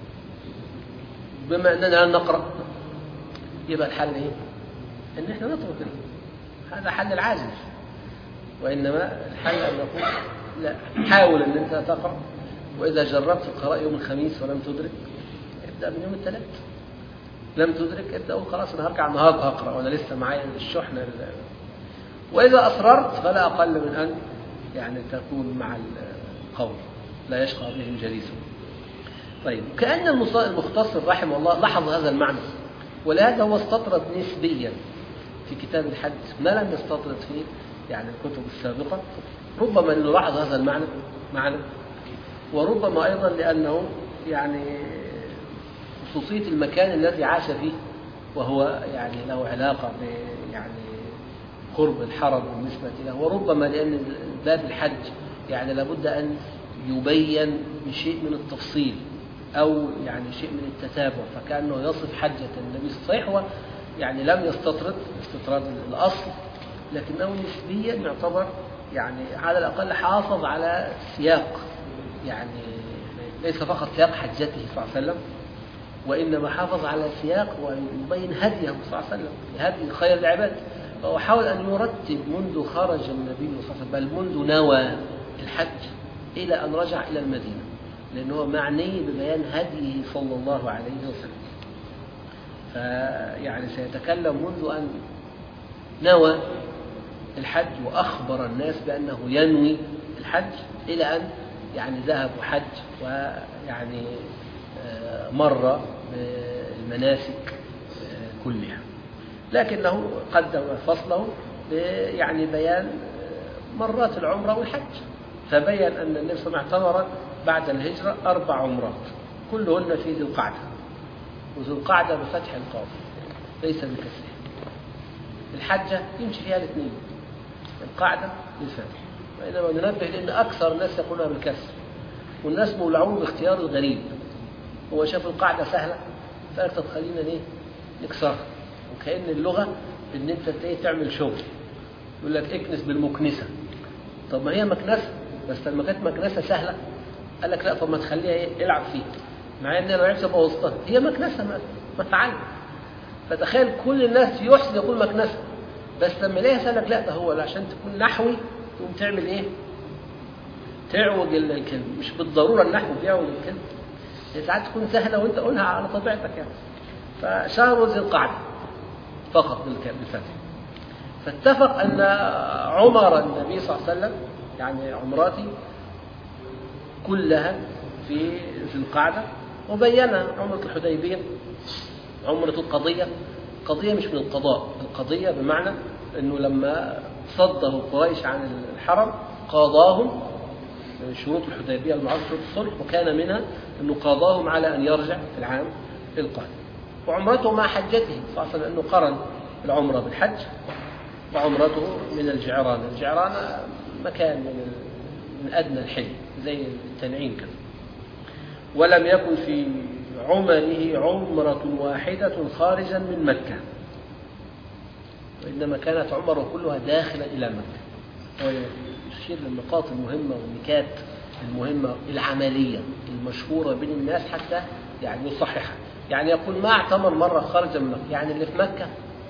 بما أننا لا نقرأ يبقى الحل إيه؟ إن إحنا نترك. هذا حل العاجز. وإنما الحل أن نقول لا، حاول أن أنت تقرأ، وإذا جربت القراءة يوم الخميس ولم تدرك ابدأ من يوم الثلاث. لم تدرك ابدأ أقول خلاص أنا هرجع النهارده أقرأ وأنا لسه معايا الشحنة. وإذا أصررت فلا أقل من أن يعني تكون مع القول لا يشقى بهم جليسهم. طيب كأن المختصر رحمه الله لاحظ هذا المعنى، ولهذا هو استطرد نسبيا في كتاب الحج ما لم يستطرد فيه يعني الكتب السابقة. ربما أنه لاحظ هذا المعنى معنى، وربما أيضا لأنه يعني خصوصية المكان الذي عاش فيه، وهو يعني له علاقة ب يعني قرب الحرم بالنسبة له، وربما لأن باب الحج يعني لابد أن يبين بشيء من التفصيل أو يعني شيء من التتابع، فكأنه يصف حجة النبي صحيح هو يعني لم يستطرد استطراد الأصل، لكنه نسبيا يعتبر يعني على الأقل حافظ على سياق، يعني ليس فقط سياق حجته صلى الله عليه وسلم، وإنما حافظ على سياق ويبين هديه صلى الله عليه وسلم، هدي خير العباد. فهو حاول أن يرتب منذ خرج النبي صلى الله عليه وسلم، بل منذ نوى الحج إلى أن رجع إلى المدينة، لأنه معني ببيان هديه صلى الله عليه وسلم. فيعني سيتكلم منذ أن نوى الحج وأخبر الناس بأنه ينوي الحج إلى أن يعني ذهب وحج ويعني مر المناسك كلها، لكنه قدم فصله يعني بيان مرات العمرة والحج، فبين أن النبي صلى الله عليه وسلم اعتمر بعد الهجرة أربع عمرات كلهن في ذي القعدة، وذي القعدة بفتح القاف ليس بكسره. الحجة يمشي فيها الاثنين، القعدة بالفتح، وإنما ننبه لأن أكثر الناس يقولونها بالكسر، والناس مولعون باختيار الغريب. هو شاف القاعدة سهلة فقال طب خلينا ليه نكسرها، وكأن اللغة إن أنت تعمل شغل، يقول لك اكنس بالمكنسة. طب ما هي مكنسة، بس لما كانت مكنسة سهلة قال لك لا، طب ما تخليها ايه العب فيها، مع ان لو عرفت ابقى وسطها هي مكنسة ما, ما تعلم. فتخيل كل الناس يحسن يقول مكنسة، بس لما ليه سألك لا ده هو عشان تكون نحوي تقوم تعمل ايه، تعوج الكلمة. مش بالضرورة النحو بيعوج الكلمة، ساعات تكون سهلة وانت قولها على طبيعتك يعني. فشهر ذي القعدة فقط بالفتح. فاتفق أن عمر النبي صلى الله عليه وسلم يعني عمراتي كلها في في القعدة، وبينها عمرة الحديبية عمرة القضية. قضية مش من القضاء، القضية بمعنى أنه لما صده قريش عن الحرم قاضاهم، شروط الحديبية المعروفة شروط الصلح، وكان منها أنه قاضاهم على أن يرجع في العام القادم. وعمرته مع حجته صلى الله عليه وسلم أنه قرن العمرة بالحج، وعمرته من الجعران. الجعران مكان من من أدنى الحل زي التنعيم كذا. ولم يكن في عمره عمرة واحدة خارجا من مكة، وإنما كانت عمره كلها داخلا إلى مكة. ويشير للنقاط المهمة والنكات المهمة العملية المشهورة بين الناس حتى يعني يصححها. يعني يقول ما اعتمر مرة خارجا من مكة، يعني اللي في مكة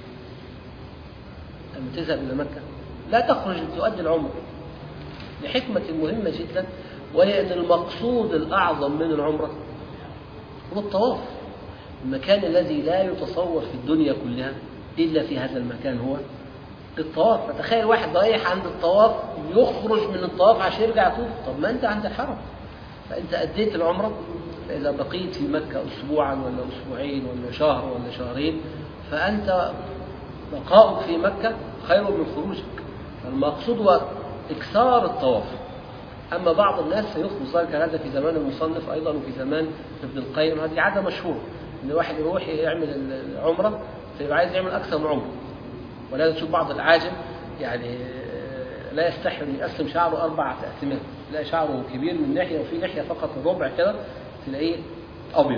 لما تذهب إلى مكة لا تخرج تؤدي العمر لحكمة مهمة جدا، وهي أن المقصود الأعظم من العمرة هو الطواف. المكان الذي لا يتصور في الدنيا كلها إلا في هذا المكان هو الطواف. فتخيل واحد رايح عند الطواف يخرج من الطواف عشان يرجع يطوف، طب ما أنت عند الحرم، فأنت أديت العمرة. فإذا بقيت في مكة أسبوعا ولا أسبوعين ولا شهر ولا شهرين فأنت بقاؤك في مكة خير من خروجك. المقصود هو إكثار الطواف. أما بعض الناس سيخلص ذلك هذا في زمان المصنف أيضا وفي زمان ابن القيم، هذه عادة مشهورة إن واحد يروح يعمل العمرة فيبقى عايز يعمل أكثر من عمرة. ولازم تشوف بعض العاجم يعني لا يستحي أن يقسم شعره أربع تقسيمات، لا شعره كبير من ناحية وفي ناحية فقط الربع كده تلاقيه أبيض،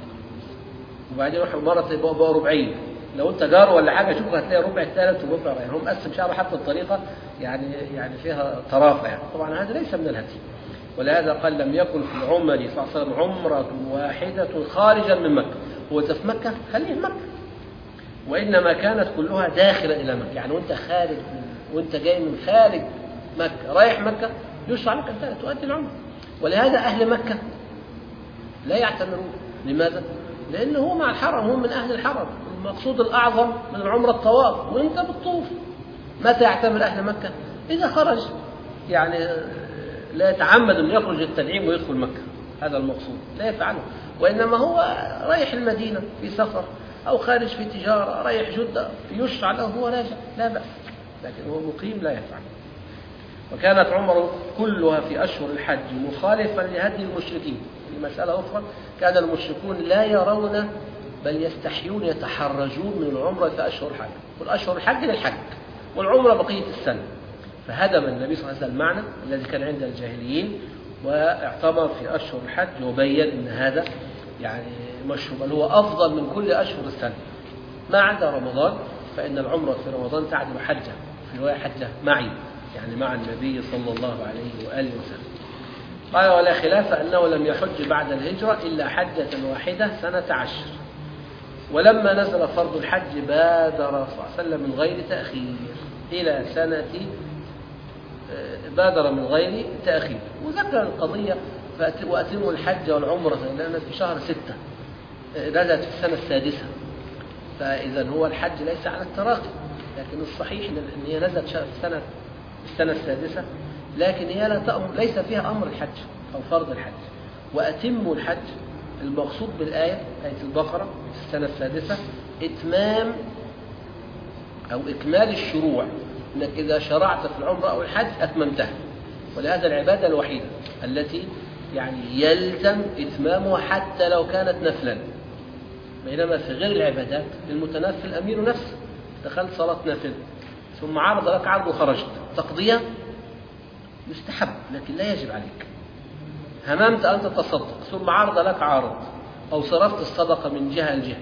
وبعدين يروح مرة يبقى بقى ربعين. لو انت جار ولا حاجه شوف هتلاقي ربع الثالث وربع يعني هم مقسم شعره حتى الطريقه يعني يعني فيها طرافه يعني. طبعا هذا ليس من الهدي، ولهذا قال لم يكن في عمره صلى الله عليه وسلم عمره واحده خارجا من مكه. هو في مكه خليه في مكه، وانما كانت كلها داخله الى مكه. يعني وانت خارج من وانت جاي من خارج مكه رايح مكه يشرع لك ان تؤدي العمره. ولهذا اهل مكه لا يعتمرون. لماذا؟ لانه هو مع الحرم، هم من اهل الحرم. المقصود الأعظم من العمرة الطواف، وأنت بتطوف. متى يعتمر أهل مكة؟ إذا خرج يعني لا يتعمد أن يخرج التنعيم ويدخل مكة، هذا المقصود لا يفعله. وإنما هو رايح المدينة في سفر أو خارج في تجارة، رايح جدة يشرع له هو راجع لا بأس، لكن هو مقيم لا يفعل. وكانت عمره كلها في أشهر الحج مخالفا لهدي المشركين. في مسألة أخرى كان المشركون لا يرون بل يستحيون يتحرجون من العمرة في أشهر الحج، والأشهر الحج للحج والعمرة بقية السنة. فهدم النبي صلى الله عليه وسلم المعنى الذي كان عند الجاهليين واعتبر في أشهر الحج وبين أن هذا يعني مشروع بل هو أفضل من كل أشهر السنة ما عدا رمضان، فإن العمرة في رمضان تعدل حجة، في رواية حجة معي يعني مع النبي صلى الله عليه وآله وسلم. قال ولا خلاف أنه لم يحج بعد الهجرة إلا حجة واحدة سنة عشر. ولما نزل فرض الحج بادر صلى الله عليه وسلم من غير تأخير إلى سنة بادر من غير تأخير. وذكر القضية وأتموا الحج والعمرة لأنها في شهر ستة نزلت في السنة السادسة، فإذا هو الحج ليس على التراخي، لكن الصحيح أن هي نزلت في السنة السنة السادسة، لكن هي لا تأمر ليس فيها أمر الحج أو فرض الحج. وأتموا الحج المقصود بالآية آية البقرة في السنة السادسة إتمام أو إكمال الشروع، أنك إذا شرعت في العمرة أو الحج أتممتها. ولهذا العبادة الوحيدة التي يعني يلزم إتمامها حتى لو كانت نفلا، بينما في غير العبادات المتنفل أمير نفسه. دخلت صلاة نافلة ثم عرض لك عرض وخرجت، تقضيها يستحب لكن لا يجب عليك. هممت أن تتصدق ثم عرض لك عارض أو صرفت الصدقة من جهة لجهة،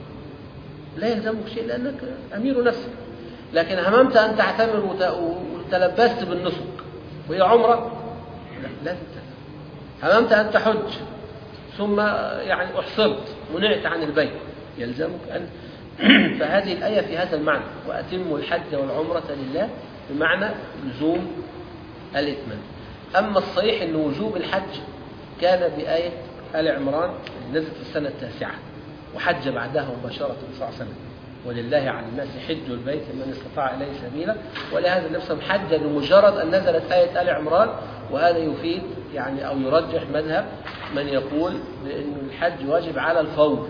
لا يلزمك شيء لأنك أمير نفسك. لكن هممت أن تعتمر وتلبست بالنسك وهي عمرة، لا لازم تلزم. هممت أن تحج ثم يعني أحصرت منعت عن البيت، يلزمك أن فهذه الآية في هذا المعنى، وأتموا الحج والعمرة لله، بمعنى لزوم الإتمام. أما الصحيح أن وجوب الحج كان بآية آل عمران نزلت في السنة التاسعة، وحج بعدها مباشرة صلى الله عليه وسلم، ولله على الناس حج البيت من استطاع إليه سبيلا. ولهذا النبي صلى الله عليه وسلم حج بمجرد أن نزلت آية آل عمران. وهذا يفيد يعني أو يرجح مذهب من يقول بأن الحج واجب على الفور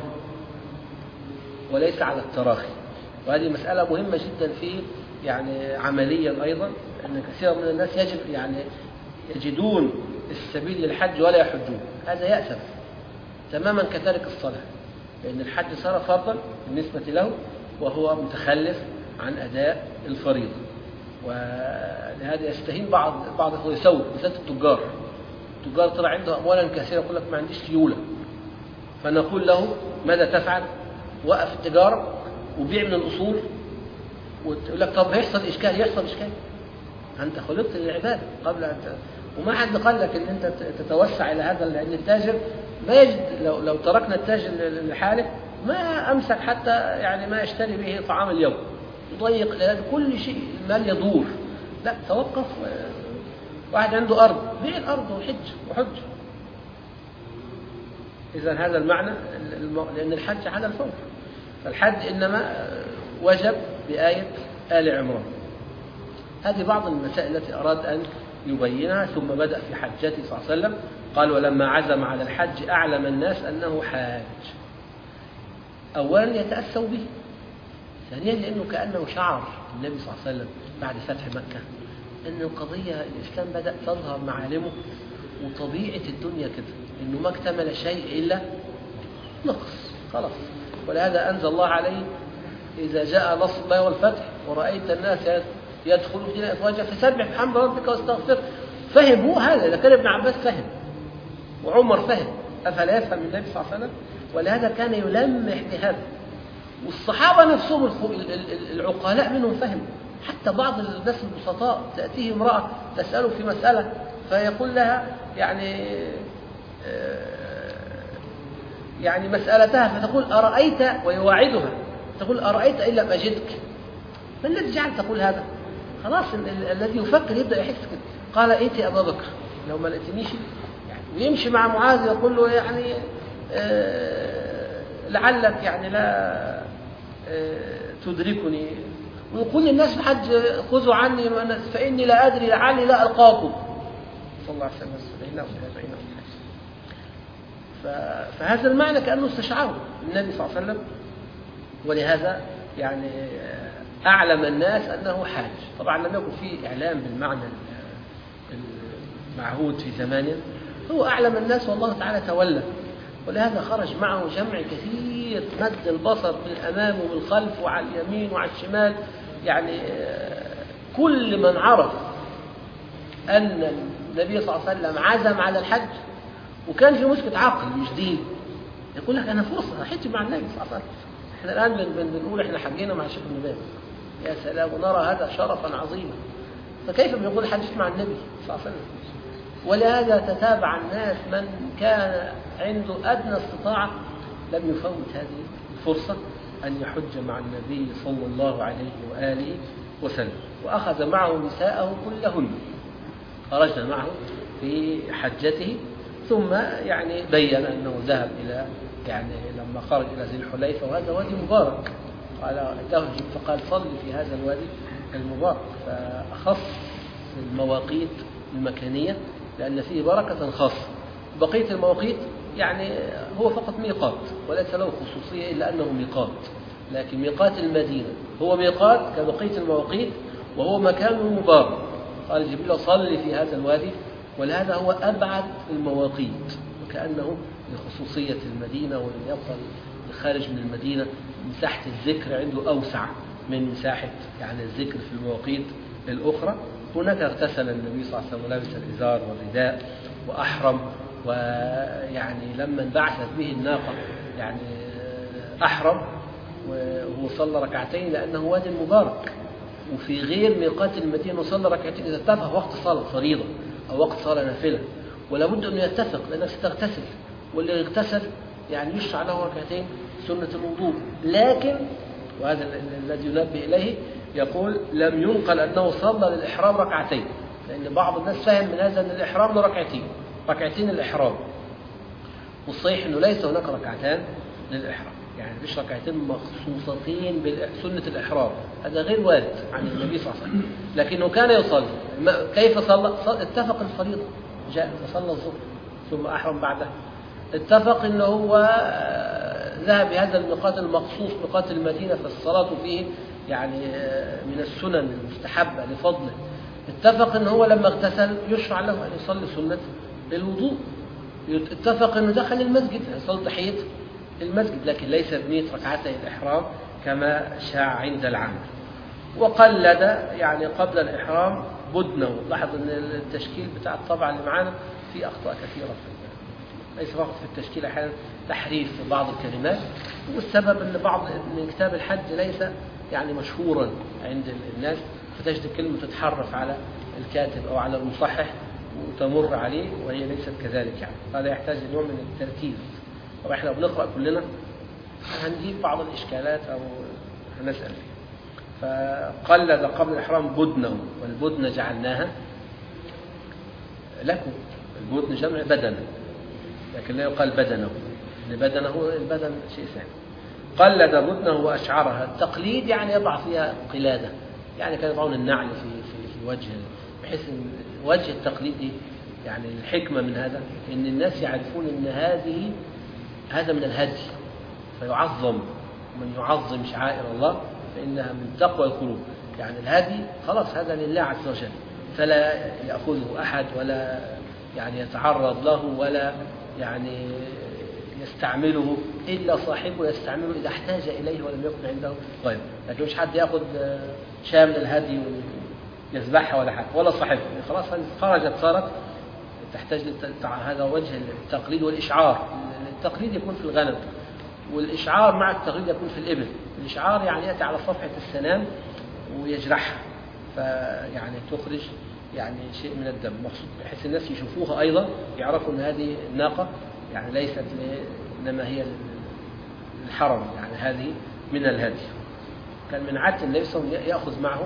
وليس على التراخي. وهذه مسألة مهمة جدا في يعني عمليا أيضا، أن كثير من الناس يجب يعني يجدون السبيل للحج ولا يحجون، هذا يأسف تماما كتارك الصلاة، لأن الحج صار فرضا بالنسبة له وهو متخلف عن أداء الفريضة. ولهذا يستهين بعض بعض يسوي بالذات التجار. التجار طلع عنده أموالا كثيرة يقول لك ما عنديش سيولة، فنقول له ماذا تفعل؟ وقف التجارة وبيع من الأصول، وتقول لك طب هيحصل إشكال. يحصل إشكال، أنت خلقت للعبادة قبل أن ت... وما حد قال لك أن أنت تتوسع إلى هذا، لأن التاجر ما يجد. لو, لو تركنا التاجر لحاله ما أمسك حتى يعني ما يشتري به طعام اليوم، يضيق لأن كل شيء المال يدور. لا، توقف. واحد عنده أرض بيع الأرض وحج وحج. إذن هذا المعنى، لأن الحج على الفور، فالحج إنما وجب بآية آل عمران. هذه بعض المسائل التي أراد أن يبينها، ثم بدأ في حجته صلى الله عليه وسلم. قال ولما عزم على الحج أعلم الناس أنه حاج. أولا يتأسوا به، ثانيا لأنه كأنه شعر النبي صلى الله عليه وسلم بعد فتح مكة أن القضية الإسلام بدأ تظهر معالمه، وطبيعة الدنيا كده أنه ما اكتمل شيء إلا نقص خلاص. ولهذا أنزل الله عليه إذا جاء نصر الله والفتح ورأيت الناس يدخلوا في دين أفواجا فسبح بحمد ربك واستغفر. فهم هو هذا، إذا كان ابن عباس فهم وعمر فهم، أفلا يفهم النبي صلى الله عليه وسلم؟ ولهذا كان يلمح بهذا، والصحابة نفسهم العقلاء منهم فهم. حتى بعض الناس البسطاء تأتيه امرأة تسأله في مسألة فيقول لها يعني يعني مسألتها، فتقول أرأيت، ويواعدها تقول أرأيت إن لم أجدك. ما الذي جعل تقول هذا؟ خلاص الذي يفكر يبدأ يحس كده. قال ائتي أبا بكر لو ما لقيتنيش يعني. ويمشي مع معاذ يقول له يعني آه لعلك يعني لا آه تدركني، ويقول للناس بحج خذوا عني فإني لا أدري لعلي لا ألقاكم صلى الله عليه وسلم. فهذا المعنى كأنه استشعره النبي صلى الله عليه وسلم. ولهذا يعني أعلم الناس أنه حاج. طبعا لم يكن فيه إعلام بالمعنى المعهود في زمانه، هو أعلم الناس والله تعالى تولى. ولهذا خرج معه جمع كثير مد البصر بالأمام وبالخلف وعلى اليمين وعلى الشمال. يعني كل من عرف أن النبي صلى الله عليه وسلم عزم على الحج وكان في مشكلة عقل مش دين، يقول لك أنا فرصة أحج مع النبي صلى الله عليه وسلم. احنا الآن بنقول احنا حجينا مع الشيخ ابن باز، يا سلام، ونرى هذا شرفا عظيما. فكيف بيقول حجيت مع النبي صلى الله عليه وسلم؟ ولهذا تتابع الناس من كان عنده أدنى استطاعة لم يفوت هذه الفرصة أن يحج مع النبي صلى الله عليه وآله وسلم. وأخذ معه نساءه كلهن، خرجنا معه في حجته. ثم يعني بين أنه ذهب إلى يعني لما خرج إلى ذي الحليفة، وهذا وادي مبارك، قال أتاه فقال صل في هذا الوادي المبارك. فأخص المواقيت المكانية لأن فيه بركة خاصة. بقية المواقيت يعني هو فقط ميقات وليس له خصوصية إلا أنه ميقات، لكن ميقات المدينة هو ميقات كبقية المواقيت وهو مكان مبارك. قال جبريل صلي في هذا الوادي، ولهذا هو أبعد المواقيت، وكأنه لخصوصية المدينة، وأن يبقى الخارج من المدينة مساحة الذكر عنده أوسع من مساحة يعني الذكر في المواقيت الأخرى. هناك اغتسل النبي صلى الله عليه وسلم ولابس الإزار والرداء وأحرم، ويعني لما انبعثت به الناقة يعني أحرم وهو صلى ركعتين لأنه وادي مبارك. وفي غير ميقات المدينة صلى ركعتين إذا اتفق وقت صلاة فريضة أو وقت صلاة نافلة، ولا بد أن يتفق لأنك ستغتسل، واللي يغتسل يعني يشرع له ركعتين سنة الوضوء. لكن وهذا الذي ينبه إليه يقول لم ينقل أنه صلى للإحرام ركعتين، لأن بعض الناس فهم من هذا أن الإحرام له ركعتين ركعتين الإحرام، والصحيح أنه ليس هناك ركعتان للإحرام، يعني مش ركعتين مخصوصتين بسنة الإحرام، هذا غير وارد عن النبي صلى الله عليه وسلم. لكنه كان يصلي. كيف صلى؟ اتفق الفريضة، جاء فصلى الظهر ثم أحرم بعده. اتفق أنه هو ذهب بهذا الميقات المخصوص ميقات المدينة، فالصلاة فيه يعني من السنن المستحبة لفضله. اتفق أنه هو لما اغتسل يشرع له أن يصلي سنة الوضوء. اتفق أنه دخل المسجد يصلي تحية المسجد، لكن ليس بنية ركعتي الإحرام كما شاع عند العامة. وقلد يعني قبل الإحرام بدنه. لاحظ أن التشكيل بتاع الطبعة اللي معانا فيه أخطاء كثيرة فيه، ليس فقط في التشكيل، أحيانا تحريف في بعض الكلمات، والسبب أن بعض من كتاب الحج ليس يعني مشهورا عند الناس، فتجد الكلمة تتحرف على الكاتب أو على المصحح وتمر عليه وهي ليست كذلك. يعني هذا يحتاج نوع من التركيز. طبعا احنا بنقرأ كلنا هنجيب بعض الإشكالات أو هنسأل فيها. فقلد قبل الإحرام بدنه، والبدن جعلناها لكم. البدن جمع بدنه، لكن لا يقال بدنه، لأن بدنه البدن شيء ثاني. قلد بدنه وأشعرها. التقليد يعني يضع فيها قلادة، يعني كانوا يضعون النعل في في في وجه، بحيث ان وجه التقليد يعني الحكمة من هذا ان الناس يعرفون ان هذه هذا من الهدي فيعظم. من يعظم شعائر الله فإنها من تقوى القلوب. يعني الهدي خلاص هذا لله عز وجل، فلا يأخذه أحد ولا يعني يتعرض له ولا يعني يستعمله إلا صاحبه يستعمله إذا احتاج إليه ولم يكن عنده غيره. لكن مش حد يأخذ شاة من الهدي ويذبحها ولا حد ولا صاحبه، خلاص خرجت صارت تحتاج. هذا وجه التقليد والإشعار. التقليد يكون في الغنم، والإشعار مع التقليد يكون في الإبل. الإشعار يعني يأتي على صفحة السنام ويجرحها، فيعني تخرج يعني شيء من الدم مقصود، بحيث الناس يشوفوها أيضا يعرفوا أن هذه الناقة يعني ليست إنما هي الحرم، يعني هذه من الهدي. كان من عادة النبي صلى الله عليه وسلم يأخذ معه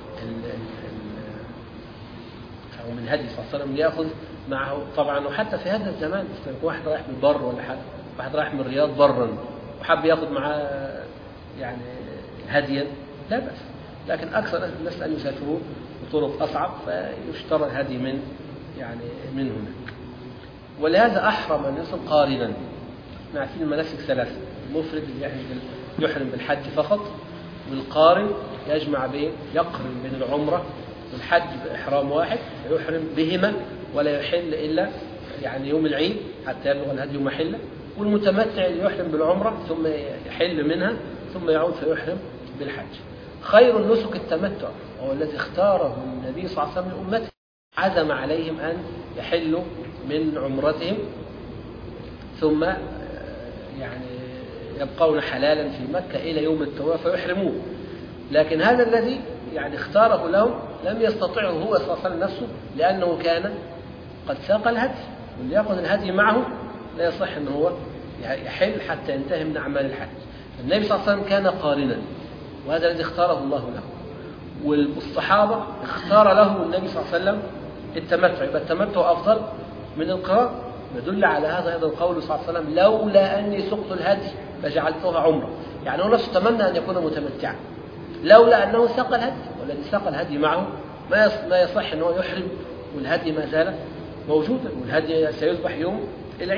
أو من هدي صلى الله عليه وسلم يأخذ معه طبعا. وحتى في هذا الزمان واحد رايح من البر ولا حد واحد رايح من الرياض برا وحب يأخذ معاه يعني هديا لا بأس، لكن أكثر الناس أن يسافروا بطرق أصعب فيشترى الهدي من يعني من هناك. ولهذا أحرم أن يصل قارنا. نعرفين المناسك ثلاثة: المفرد يحرم بالحج فقط، والقارن يجمع بين يقرن بين العمرة والحج بإحرام واحد فيحرم بهما ولا يحل إلا يعني يوم العيد حتى يبلغ الهدي محله، والمتمتع اللي يحرم بالعمرة ثم يحل منها ثم يعود فيحرم بالحج. خير النسك التمتع، وهو الذي اختاره النبي صلى الله عليه وسلم لأمته، عزم عليهم أن يحلوا من عمرتهم ثم يعني يبقون حلالا في مكة إلى يوم التواف فيحرمون. لكن هذا الذي يعني اختاره لهم لم يستطيعه هو صلى الله عليه وسلم نفسه، لأنه كان قد ساق الهدي، واللي يأخذ الهدي معه لا يصح أنه هو يحل حتى ينتهي من أعمال الحج. النبي صلى الله عليه وسلم كان قارنا، وهذا الذي اختاره الله له. والصحابة اختار له النبي صلى الله عليه وسلم التمتع، يبقى التمتع أفضل من القران. يدل على هذا أيضا قوله صلى الله عليه وسلم: لولا أني سقت الهدي لجعلتها عمرة. يعني هو نفسه تمنى أن يكون متمتعا لولا أنه ساق الهدي، والذي ساق الهدي معه ما يصح أنه يحرم والهدي ما زال موجودا، والهدي سيذبح يوم العيد.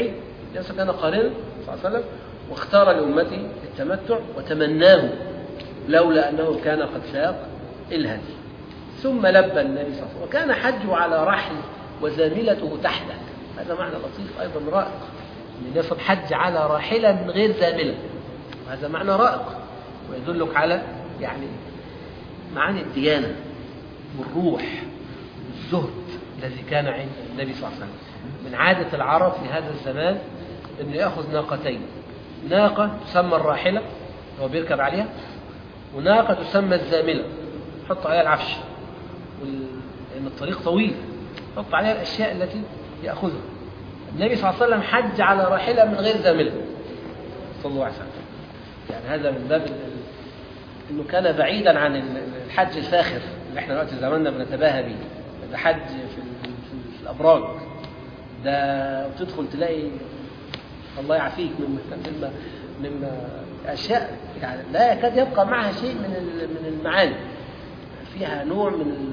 النبي كان قارنا صلى الله عليه وسلم واختار لأمته التمتع وتمناه لولا أنه كان قد ساق الهدي. ثم لبى النبي صلى الله عليه وسلم وكان حجه على رحل وزاملته تحته. هذا معنى لطيف أيضا رائق، النبي صلى الله عليه وسلم حج على راحلة من غير زاملة، وهذا معنى رائق ويدلك على يعني معاني الديانة والروح والزهد الذي كان عند النبي صلى الله عليه وسلم. من عادة العرب في هذا الزمان أنه يأخذ ناقتين، ناقة تسمى الراحلة هو بيركب عليها، وناقة تسمى الزاملة يحط عليها العفش، لأن الطريق طويل يحط عليها الأشياء التي يأخذها. النبي صلى الله عليه وسلم حج على راحلة من غير زاملة صلى الله عليه وسلم. يعني هذا من باب أنه كان بعيدا عن الحج الفاخر اللي احنا دلوقتي زماننا بنتباهى به، ده حج في, في الأبراج، ده وتدخل تلاقي الله يعافيك مما مما مما أشياء يعني لا يكاد يبقى معها شيء من من المعاني، فيها نوع من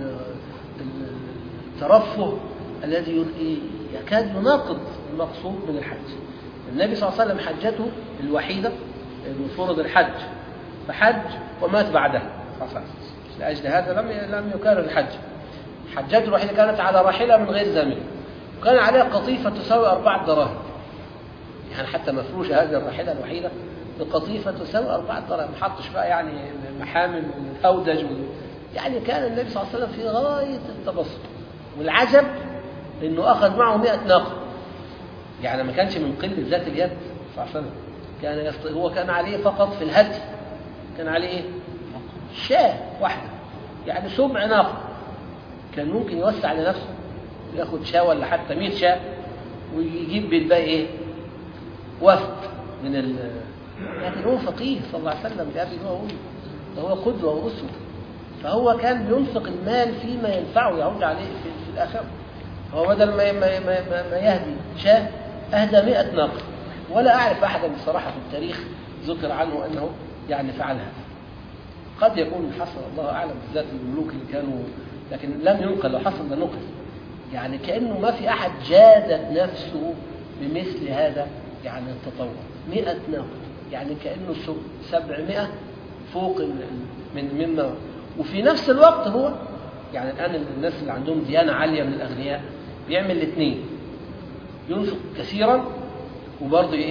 الترفه الذي يكاد يناقض المقصود من الحج. النبي صلى الله عليه وسلم حجته الوحيدة من فرض الحج فحج ومات بعدها لأجل هذا لم لم يكرر الحج. حجته الوحيدة كانت على راحلة من غير زامل، وكان عليها قطيفة تساوي أربعة دراهم، يعني حتى مفروشة هذه الراحلة الوحيدة بقطيفة تساوي أربعة دراهم، ما حطش بقى يعني محامل والهودج و... يعني كان النبي صلى الله عليه وسلم في غاية التبسط. والعجب إنه أخذ معه مئة ناقة، يعني ما كانش من قلة ذات اليد صلى الله عليه وسلم، كان يست... هو كان عليه فقط في الهدي كان عليه إيه؟ شاة واحدة، يعني سبع ناقة. كان ممكن يوسع لنفسه ياخد شاة ولا حتى مئة شاة ويجيب بالباقي إيه؟ وفد من ال... لكن هو فقيه صلى الله عليه وسلم بأبي هو أمي، فهو قدوة وأسوة، فهو كان بينفق المال فيما ينفعه يعود عليه في, في الآخرة. هو بدل ما, ما, ما, ما يهدي شاه أهدى مئة ناقة، ولا أعرف أحدا بصراحة في التاريخ ذكر عنه أنه يعني فعل هذا. قد يكون حصل الله أعلم بالذات الملوك اللي كانوا، لكن لم ينقل، لو حصل ده نقل، يعني كأنه ما في أحد جادت نفسه بمثل هذا يعني التطور. مئة ناقة يعني كأنه سبعمائة فوق من مما، وفي نفس الوقت هو يعني الآن الناس اللي عندهم ديانة عالية من الأغنياء بيعمل الاثنين، ينفق كثيرا وبرضه إيه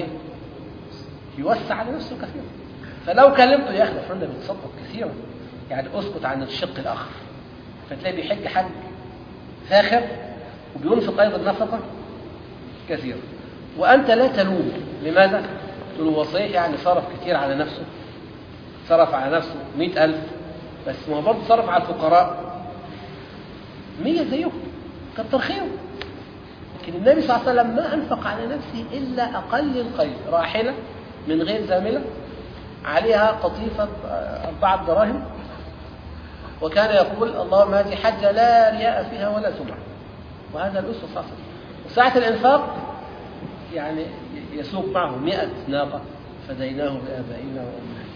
يوسع على نفسه كثيرا. فلو كلمته يا أخي فلان ده بيتصدق كثيرا، يعني أسكت عن الشق الآخر، فتلاقي بيحج حج فاخر وبينفق أيضا نفقة كثيرة، وأنت لا تلوم. لماذا؟ تقول هو صحيح يعني صرف كثير على نفسه، صرف على نفسه مئة ألف، بس ما هو برضه صرف على الفقراء مية زيهم، كتر خيره. لكن النبي صلى الله عليه وسلم ما أنفق على نفسه إلا أقل القليل، راحلة من غير زاملة عليها قطيفة أربعة دراهم، وكان يقول اللهم هذه حجة لا رياء فيها ولا سمعة، وهذا الأسوة صلى الله عليه وسلم. وساعة الإنفاق يعني يسوق معه مئة ناقة فديناه بآبائنا وأمهاتنا.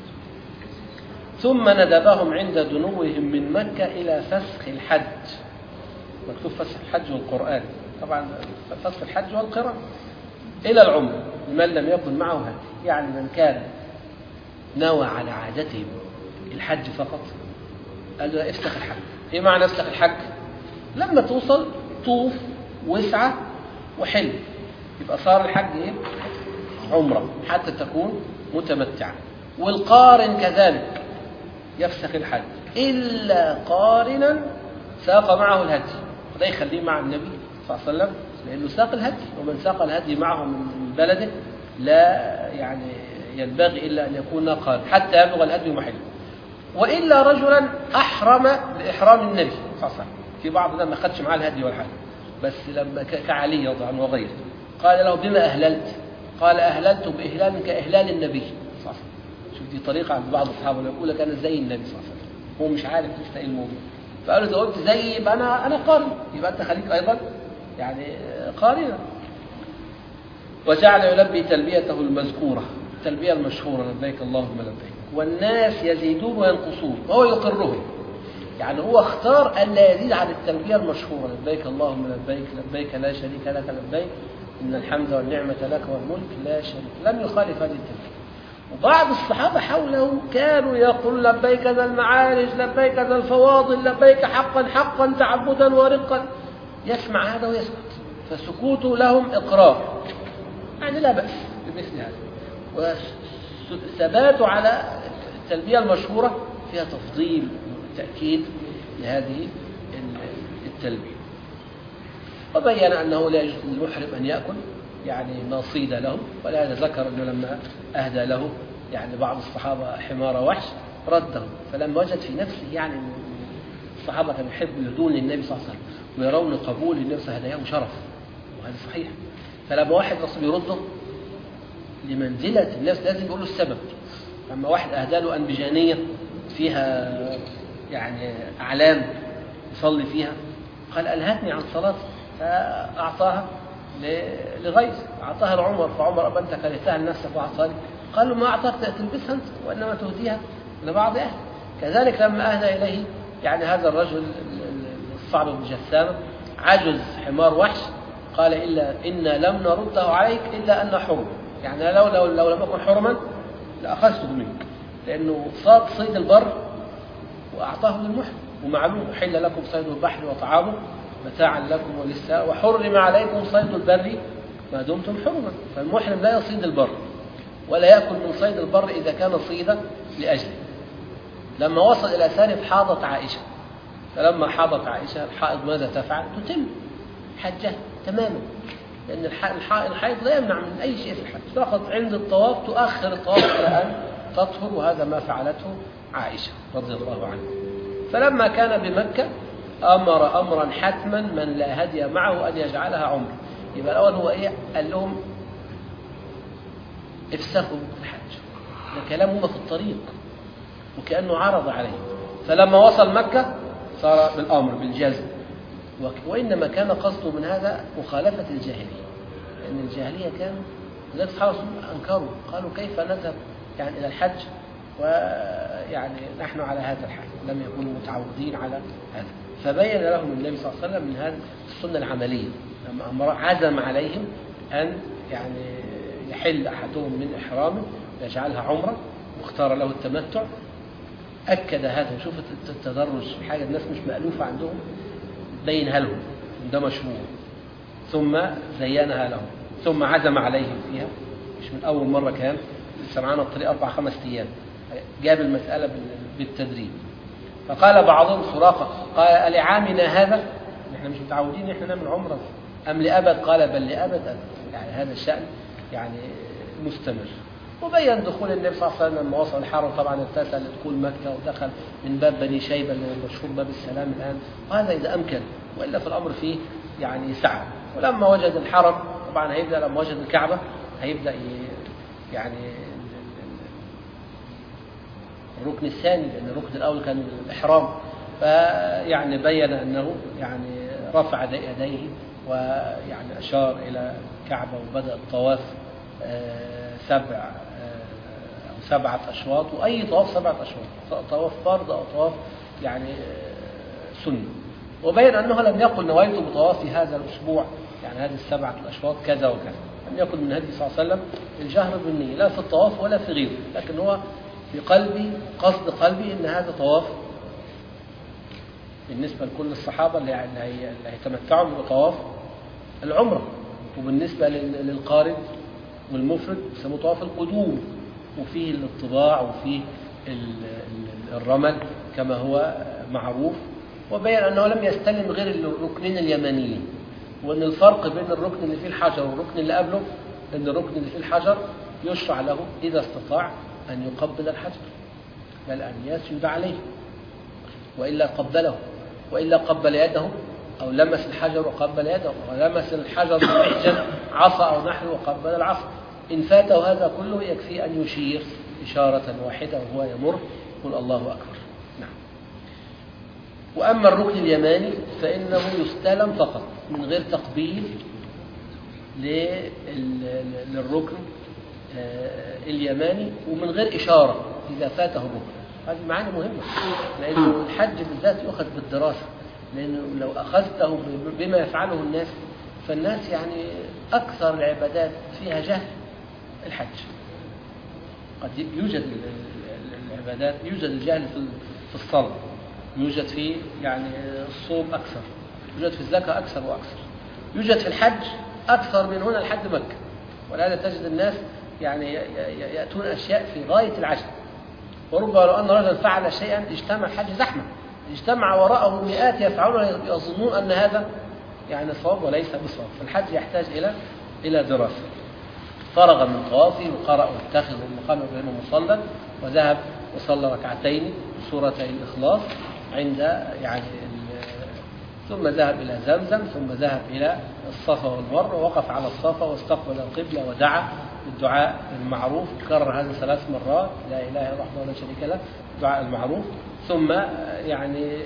ثم ندبهم عند دنوهم من مكة إلى فسخ الحج، مكتوب فسخ الحج والقرآن، طبعا فسخ الحج والقرآن، إلى العمرة لمن لم يكن معه هدي، يعني من كان نوى على عادتهم الحج فقط قال له افسخ الحج. إيه معنى افسخ الحج؟ لما توصل طوف وسعة وحل، يبقى صار الحج إيه؟ عمرة حتى تكون متمتعة. والقارن كذلك يفسخ الحج إلا قارنا ساق معه الهدي، فده يخليه مع النبي صلى الله عليه وسلم لأنه ساق الهدي، ومن ساق الهدي معه من بلده لا يعني ينبغي إلا أن يكون قارن حتى يبلغ الهدي محله. وإلا رجلا أحرم بإحرام النبي صلى الله عليه وسلم، في بعض ما خدش معاه الهدي ولا حاجة، بس لما كعلي رضي الله وغيره قال له بما أهللت؟ قال أهللت بإهلال كإهلال النبي صلى الله عليه وسلم. شوف دي طريقة عند بعض أصحابه يقول لك أنا زي النبي صلى الله عليه وسلم، هو مش عارف لسه إيه الموضوع، فقالوا إذا قلت زي يبقى أنا أنا قارن، يبقى أنت خليك أيضا يعني قارنا. وجعل يلبي تلبيته المذكورة، التلبية المشهورة لبيك اللهم لبيك، والناس يزيدون وينقصون وهو يقرهم، يعني هو اختار أن لا يزيد عن التلبية المشهورة لبيك اللهم لبيك لبيك لا شريك لك لبيك إن الحمد والنعمة لك والملك لا شريك لم يخالف هذه التلبية. وبعض الصحابة حوله كانوا يقول لبيك ذا المعارج، لبيك ذا الفواضل، لبيك حقا حقا تعبدا ورقا، يسمع هذا ويسكت، فسكوته لهم إقرار، يعني لا بأس بمثل هذا. وثباته على التلبية المشهورة فيها تفضيل وتأكيد لهذه التلبية. وبين أنه لا يجوز للمحرم أن يأكل يعني ما صيد له، ولهذا ذكر أنه لما أهدى له يعني بعض الصحابة حمار وحش رده، فلما وجد في نفسه يعني الصحابة كانوا يحبوا يهدون للنبي صلى الله عليه وسلم ويرون قبول النبي صلى الله عليه وسلم شرف، وهذا صحيح. فلما واحد رسول يرده لمنزلة الناس لازم يقول له السبب. لما واحد أهدى له أنبجانية فيها يعني أعلام يصلي فيها قال ألهتني عن صلاتي، فأعطاها لغيره، أعطاها لعمر، فعمر أبا أنت كرهتها لنفسك وأعطاها لي، قال له ما أعطاك تلبسها أنت وإنما تهديها لبعض أهل. كذلك لما أهدى إليه يعني هذا الرجل الصعب بن جثامة عجز حمار وحش قال إلا إنا لم نرده عليك إلا أن حرم، يعني لو, لو, لو لم يكن حرما لأخذته منك، لأنه صاد صيد البر وأعطاه للمحرم، ومعلوم حل لكم صيد البحر وطعامه متاعا لكم وللسائل وحرم عليكم صيد البر ما دمتم حرما. فالمحرم لا يصيد البر ولا يأكل من صيد البر إذا كان صيدا لأجله. لما وصل إلى ثالث حاضت عائشة، فلما حاضت عائشة الحائض ماذا تفعل؟ تتم حجها تماما، لأن الحائض لا يمنع من أي شيء في الحج، فقط عند الطواف تؤخر الطواف إلى أن تطهر، وهذا ما فعلته عائشة رضي الله عنها. فلما كان بمكة أمر أمرا حتما من لا هدي معه أن يجعلها عمرة. يبقى الأول هو إيه؟ قال لهم افسخوا الحج، ده كلامه في الطريق وكأنه عرض عليه. فلما وصل مكة صار بالأمر بالجزم، وإنما كان قصده من هذا مخالفة الجاهلية، لأن الجاهلية كانوا لذلك الصحابة أنكروا، قالوا كيف نذهب يعني إلى الحج ويعني نحن على هذا الحال، لم يكونوا متعودين على هذا. فبين لهم النبي صلى الله عليه وسلم من هذه السنة العملية لما أمر عزم عليهم أن يعني يحل أحدهم من إحرامه ويجعلها عمرة، واختار له التمتع، أكد هذا. وشوف التدرج حاجة الناس مش مألوفة عندهم، بينها لهم ده مشروع، ثم زينها لهم، ثم عزم عليهم فيها، مش من أول مرة، كان لسه معانا الطريق أربع خمس أيام، جاب المسألة بالتدريب. فقال بعضهم سراقة قال ألعامنا هذا، نحن مش متعودين نحن نعمل عمرة أم لأبد؟ قال بل لأبد، يعني هذا الشأن يعني مستمر. وبين دخول النبي صلى الله عليه وسلم لما وصل الحرم طبعا اتسع لدخول مكة، ودخل من باب بني شيبة اللي هو مشهور باب السلام الآن، وهذا إذا أمكن، وإلا في الأمر فيه يعني سعة. ولما وجد الحرم طبعا هيبدأ، لما وجد الكعبة هيبدأ يعني الركن الثاني، لأن الركن الأول كان الإحرام، فيعني بين أنه يعني رفع يديه ويعني أشار إلى الكعبة، وبدأ الطواف سبع أو سبعة أشواط، وأي طواف سبعة أشواط، طواف فرض أو طواف يعني سنة. وبين أنه لم يقل نويت بطواف هذا الأسبوع يعني هذه السبعة الأشواط كذا وكذا، لم يقل من هدي صلى الله عليه وسلم الجهر بالنية لا في الطواف ولا في غيره، لكن هو في قلبي قصد قلبي أن هذا طواف بالنسبة لكل الصحابة اللي اللي هيتمتعوا بطواف العمرة، وبالنسبة للقارن والمفرد يسموه طواف القدوم، وفيه الاطباع وفيه الرمل كما هو معروف. وبين أنه لم يستلم غير الركنين اليمانيين، وأن الفرق بين الركن اللي فيه الحجر والركن اللي قبله أن الركن اللي فيه الحجر يشرع له إذا استطاع أن يقبل الحجر، بل أن يسجد عليه، وإلا قبله، وإلا قبل يده أو لمس الحجر وقبل يده، ولمس الحجر بمحجن عصا أو نحو وقبل العصا. إن فاته هذا كله يكفي أن يشير إشارة واحدة وهو يمر يقول الله أكبر. نعم. وأما الركن اليماني فإنه يستلم فقط من غير تقبيل للركن اليماني، ومن غير إشارة إذا فاته الركن. هذه معاني مهمة، لأنه الحج بالذات يؤخذ بالدراسة، لأنه لو أخذته بما يفعله الناس فالناس يعني أكثر العبادات فيها جهل الحج. قد يوجد العبادات، يوجد الجهل في الصلاة، يوجد في يعني الصوم أكثر، يوجد في الزكاة أكثر وأكثر، يوجد في الحج أكثر من هنا لحد مكة. ولهذا تجد الناس يعني يأتون أشياء في غاية العجب، وربما لو أن رجلا فعل شيئا اجتمع الحج زحمة، اجتمع وراءه مئات يفعلون يظنون أن هذا يعني صواب وليس بصواب. فالحج يحتاج إلى إلى دراسة. فرغ من طوافه وقرأ واتخذ المقام إبراهيم مصلى، وذهب وصلى ركعتين سورتي الإخلاص عند يعني ثم ذهب إلى زمزم، ثم ذهب إلى الصفا والمروة، ووقف على الصفا واستقبل القبلة ودعا بالدعاء المعروف، كرر هذا ثلاث مرات، لا إله إلا الله وحده لا شريك له، الدعاء المعروف. ثم يعني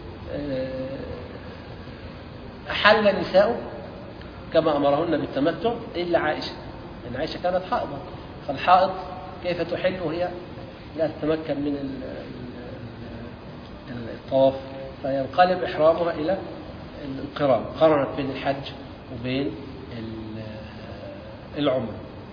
أحل نساؤه كما أمرهن بالتمتع إلا عائشة، لأن عائشة كانت حائضة، فالحائض كيف تحل وهي لا تتمكن من الطواف، فينقلب إحرامها إلى القران. قرنت بين الحج وبين العمرة.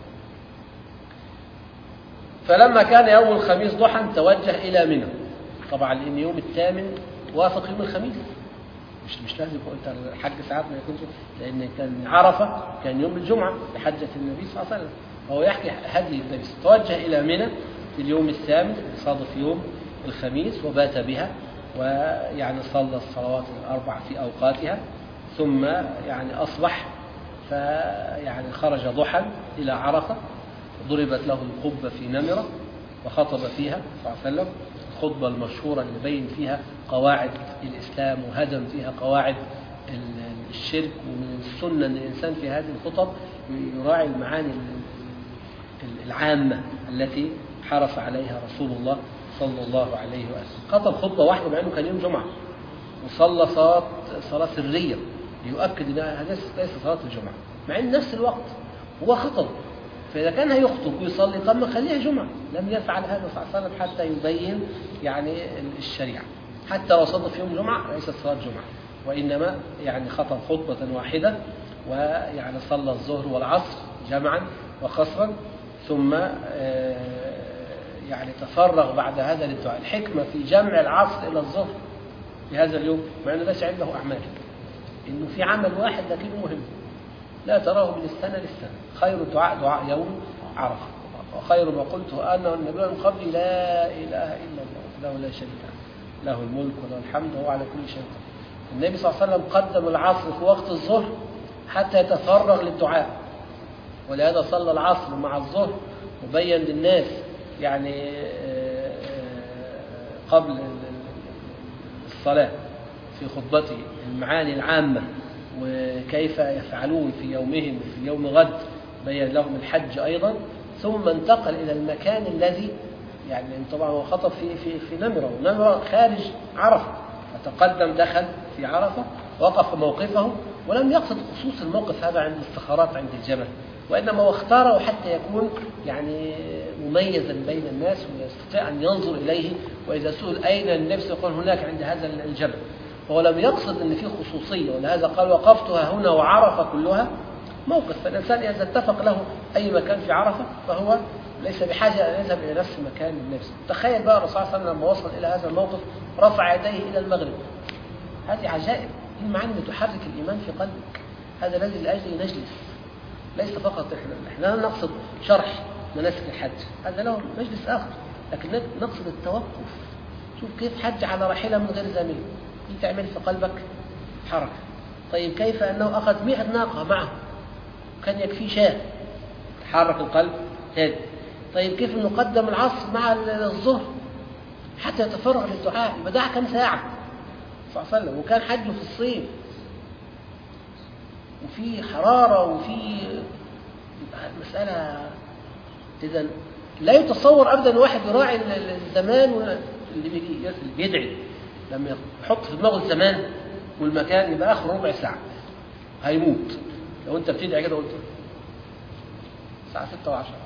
فلما كان يوم الخميس ضحى توجه إلى منى. طبعا لأن يوم الثامن وافق يوم الخميس، مش مش لازم قلت الحج ساعات ما يكونش، لأن كان عرفة كان يوم الجمعة لحجة النبي صلى الله عليه وسلم، فهو يحكي هدي النبي. توجه إلى منى في اليوم الثامن صادف يوم الخميس وبات بها، ويعني صلى الصلوات الأربع في أوقاتها، ثم يعني أصبح فيعني خرج ضحى إلى عرفة، ضربت له القبة في نمرة وخطب فيها صلى الله عليه وسلم الخطبة المشهورة اللي بين فيها قواعد الإسلام وهدم فيها قواعد الشرك. ومن السنة أن الإنسان في هذه الخطب يراعي المعاني العامة التي حرص عليها رسول الله صلى الله عليه وسلم. خطب خطبة واحدة مع أنه كان يوم جمعة، وصلى صلاة صلاة سرية ليؤكد أن هذا ليس صلاة الجمعة، مع أن نفس الوقت هو خطب. فإذا كان هيخطب ويصلي طب ما خليها جمعة، لم يفعل هذا صلى الله عليه وسلم حتى يبين يعني الشريعة. حتى لو صلى في يوم جمعة ليست صلاة جمعة، وإنما يعني خطب خطبة واحدة، ويعني صلى الظهر والعصر جمعا وقصرا، ثم يعني تفرغ بعد هذا للدعاء. الحكمة في جمع العصر إلى الظهر في هذا اليوم مع أنه ليس عنده أعمال، إنه في عمل واحد لكنه مهم لا تراه من السنة للسنة. خير الدعاء دعاء يوم عرفة، وخير ما قلته أنا والنبي من قبل لا إله إلا الله له لا شريك له، له الملك وله الحمد وهو على كل شيء قدير. النبي صلى الله عليه وسلم قدم العصر في وقت الظهر حتى يتفرغ للدعاء، ولهذا صلى العصر مع الظهر وبين للناس يعني قبل الصلاة في خطبته المعاني العامة وكيف يفعلون في يومهم وفي يوم غد، بين لهم الحج أيضا. ثم انتقل إلى المكان الذي يعني طبعا هو خطب في في في نمرة، ونمرة خارج عرفة، فتقدم دخل في عرفة وقف موقفه، ولم يقصد خصوص الموقف هذا عند الصخرات عند الجبل، وإنما هو اختاره حتى يكون يعني مميزا بين الناس ويستطيع أن ينظر إليه، وإذا سئل أين النبي يقول هناك عند هذا الجبل. فهو لم يقصد أن فيه خصوصية، ولهذا قال وقفتها هنا وعرفة كلها موقف. فالإنسان إذا اتفق له أي مكان في عرفة فهو ليس بحاجة أن يذهب إلى نفس مكان النبي. تخيل بقى الرسول صلى الله عليه وسلم لما وصل إلى هذا الموقف رفع يديه إلى المغرب. هذه عجائب، دي المعاني اللي تحرك الإيمان في قلبك. هذا الذي لأجله نجلس، ليس فقط إحنا إحنا لا نقصد شرح مناسك الحج، هذا له مجلس آخر، لكن نقصد التوقف. شوف كيف حج على راحلة من غير زميل، دي تعمل في قلبك حركة. طيب كيف أنه أخذ مئة ناقة معه كان يكفي شاة، تحرك القلب هذا. طيب كيف أنه قدم العصر مع الظهر حتى يتفرغ للدعاء، يبقى دعا كم ساعة صلى الله عليه وسلم، وكان حجه في الصيف وفي حرارة وفي مسألة. إذن لا يتصور أبدا واحد يراعي الزمان اللي بيدعي لما يحط في دماغه الزمان والمكان يبقى آخر ربع ساعة هيموت. لو أنت بتدعي كده قلت الساعة ستة وعشرة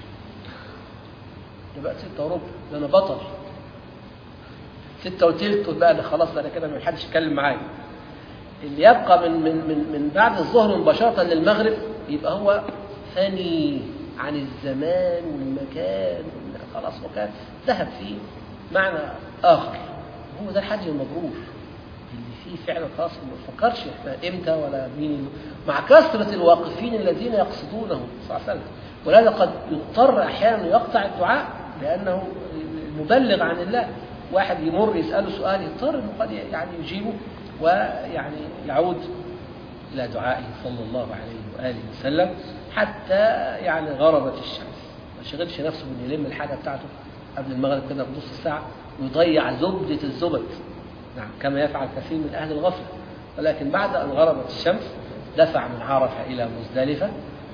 يبقى ستة وربع، ده أنا بطل. ستة وتلت بقى ده خلاص، أنا كده ما حدش يتكلم معايا. اللي يبقى من من من من بعد الظهر مباشرة للمغرب يبقى هو ثاني عن الزمان والمكان، خلاص وكان ذهب فيه معنى آخر. هو ده الحج المبرور اللي فيه فعلا خلاص ما فكرش احنا امتى ولا مين، مع كثرة الواقفين الذين يقصدونه صلى الله عليه وسلم. ولهذا قد يضطر أحيانا يقطع الدعاء لأنه مبلغ عن الله. واحد يمر يسأله سؤال يضطر انه قد يعني يجيبه ويعني يعود إلى دعائه صلى الله عليه وآله وسلم حتى يعني غربت الشمس. ما شغلش نفسه بأن يلم الحاجة بتاعته قبل المغرب كده بنص ساعة ويضيع زبدة الزبد، نعم كما يفعل كثير من أهل الغفلة. ولكن بعد أن غربت الشمس دفع من عرفة إلى مزدلفة.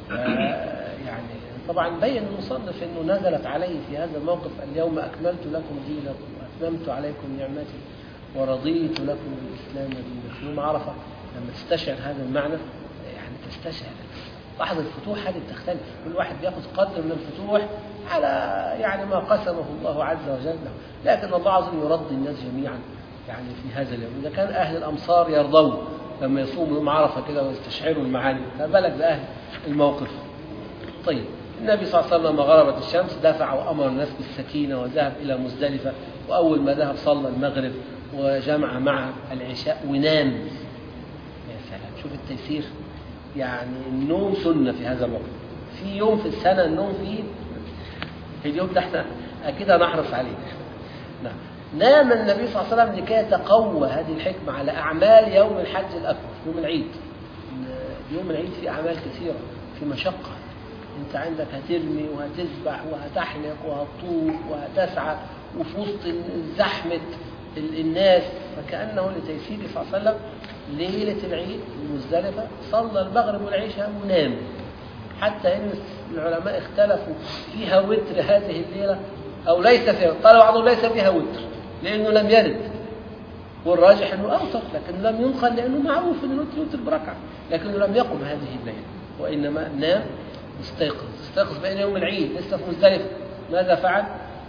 يعني طبعا بين المصنف أنه نزلت عليه في هذا الموقف اليوم أكملت لكم دينكم وأتممت عليكم نعمتي ورضيت لكم الإسلام دينا. يوم عرفة لما تستشعر هذا المعنى يعني تستشعر لحظة الفتوح هذه بتختلف، كل واحد بياخذ قدر من الفتوح على يعني ما قسمه الله عز وجل له. لكن الله عز وجل يرضي الناس جميعا يعني في هذا اليوم. إذا كان أهل الأمصار يرضوا لما يصوموا يوم عرفة كده ويستشعروا المعاني، فبالك بأهل الموقف. طيب النبي صلى الله عليه وسلم لما غربت الشمس دفع وأمر الناس بالسكينة وذهب إلى مزدلفة، وأول ما ذهب صلى المغرب وجمع مع العشاء ونام. يا سلام، شوف التيسير، يعني النوم سنة في هذا الوقت. في يوم في السنة النوم فيه اليوم ده احنا أكيد هنحرص عليه. نعم. نام النبي صلى الله عليه وسلم لكي يتقوى هذه الحكمة على أعمال يوم الحج الأكبر، يوم العيد. يوم العيد فيه أعمال كثيرة، في مشقة. أنت عندك هترمي وهتذبح وهتحلق وهتطوف وهتسعى وفي وسط زحمة الناس، فكأنه لتيسير صلى الله عليه وسلم ليلة العيد المزدلفة صلى المغرب والعشاء ونام. حتى إن العلماء اختلفوا فيها وتر هذه الليلة أو ليس فيها، قال بعضهم ليس فيها وتر لأنه لم يرد، والراجح أنه أوتر، لكن لم ينقل لأنه معروف أنه يوتر بركعة، لكنه لم يقم هذه الليلة وإنما نام استيقظ استيقظ بين يوم العيد لسه في مزدلفة. ماذا فعل؟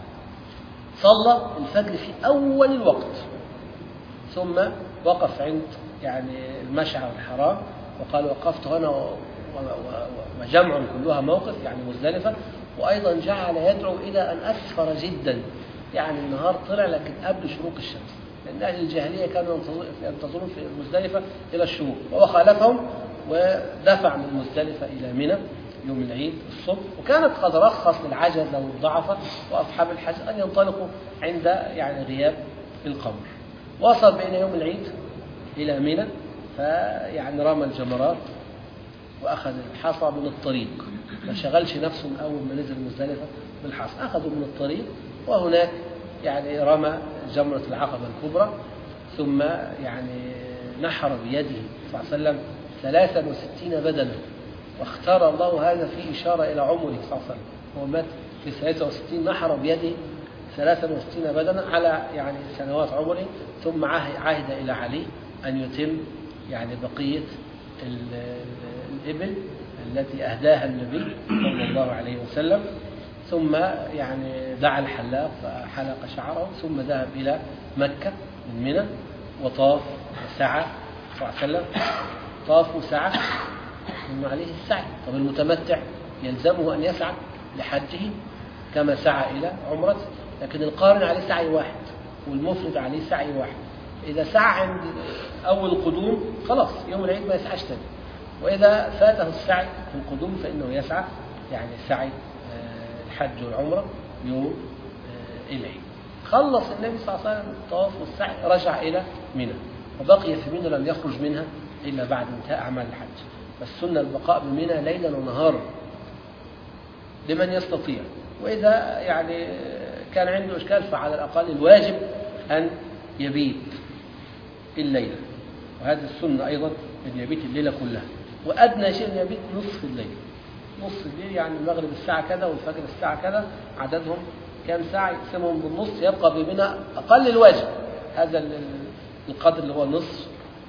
صلى الفجر في أول الوقت، ثم وقف عند يعني المشعر الحرام وقال وقفت هنا وجمع كلها موقف يعني مزدلفة. وأيضا جعل يدعو إلى أن أسفر جدا، يعني النهار طلع لكن قبل شروق الشمس، لأن أهل الجاهلية كانوا ينتظرون في مزدلفة إلى الشروق، وهو خالفهم ودفع من مزدلفة إلى منى يوم العيد الصبح. وكانت قد رخص للعجزة والضعفة وأصحاب الحج أن ينطلقوا عند يعني غياب القمر. وصل بين يوم العيد إلى منى، فيعني رمى الجمرات وأخذ الحصى من الطريق، ما شغلش نفسه من أول ما نزل مزدلفة بالحصى، أخذه من الطريق وهناك يعني رمى جمرة العقبة الكبرى. ثم يعني نحر بيده صلى الله عليه وسلم ثلاثا وستين بدنا، واختار الله هذا في إشارة إلى عمره صلى الله عليه وسلم. هو مات في ثلاثة وستين، نحر بيده ثلاثا وستين بدنا على يعني سنوات عمره. ثم عهد إلى علي أن يتم يعني بقية الإبل التي أهداها النبي صلى الله عليه وسلم. ثم يعني دعا الحلاق فحلق شعره، ثم ذهب إلى مكة من منى وطاف وسعى صلى الله عليه وسلم. طاف وسعى ثم عليه السعي. طب المتمتع يلزمه أن يسعى لحجه كما سعى إلى عمرته، لكن القارن عليه سعي واحد والمفرد عليه سعي واحد. إذا سعى عند أول القدوم خلاص يوم العيد ما يسعاش تاني، وإذا فاته السعي في القدوم فإنه يسعى يعني سعي الحج والعمرة يوم العيد. خلص النبي صلى الله عليه وسلم الطواف والسعي، رجع إلى منى، وبقي في منى لم يخرج منها إلا بعد انتهاء أعمال الحج. فالسنة البقاء بمنى ليلا ونهارا لمن يستطيع. وإذا يعني كان عنده إشكال فعلى الأقل الواجب أن يبيت الليلة، وهذه السنة أيضا أن يبيت الليلة كلها، وأدنى شيء أن يبيت نصف الليل. نصف الليل يعني المغرب الساعة كذا والفجر الساعة كذا، عددهم كم ساعة يقسمهم بالنص يبقى بمنى أقل الواجب هذا القدر اللي هو نصف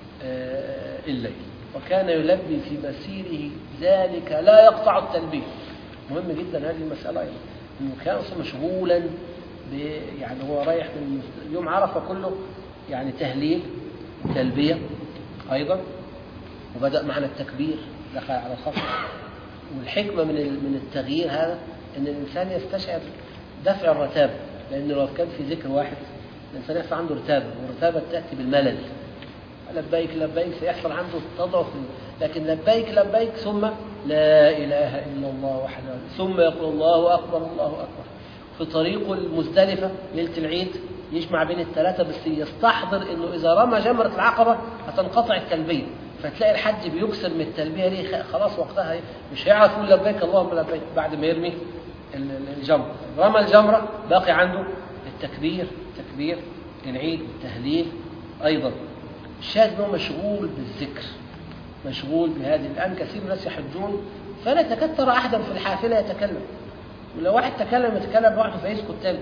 الليل. وكان يلبي في مسيره ذلك لا يقطع التلبية. مهم جدا هذه المسألة أيضا، إنه كان مشغولا يعني هو رايح من يوم عرفة كله يعني تهليل تلبية أيضا، وبدأ معنا التكبير دخل على الخفض. والحكمة من من التغيير هذا أن الإنسان يستشعر دفع الرتابة، لأنه لو كان في ذكر واحد الإنسان يحصل عنده رتابة، والرتابة تأتي بالملل. لبيك لبيك سيحصل عنده تضعف، لكن لبيك لبيك ثم لا إله إلا الله وحده، ثم يقول الله أكبر الله أكبر. في طريقه المزدلفة ليلة العيد يجمع بين الثلاثة، بس يستحضر إنه إذا رمى جمرة العقبة هتنقطع التلبية، فتلاقي الحج بيكسر من التلبية ليه، خلاص وقتها مش هيعرف يقول لبيك اللهم لبيك بعد ما يرمي الجمرة. رمى الجمرة باقي عنده التكبير، تكبير العيد والتهليل. أيضا الشاهد أنه مشغول بالذكر، مشغول بهذه. الآن كثير من الناس يحجون فلا تكاد ترى أحدا في الحافلة يتكلم، ولو واحد تكلم يتكلم لوحده فيسكت تاني.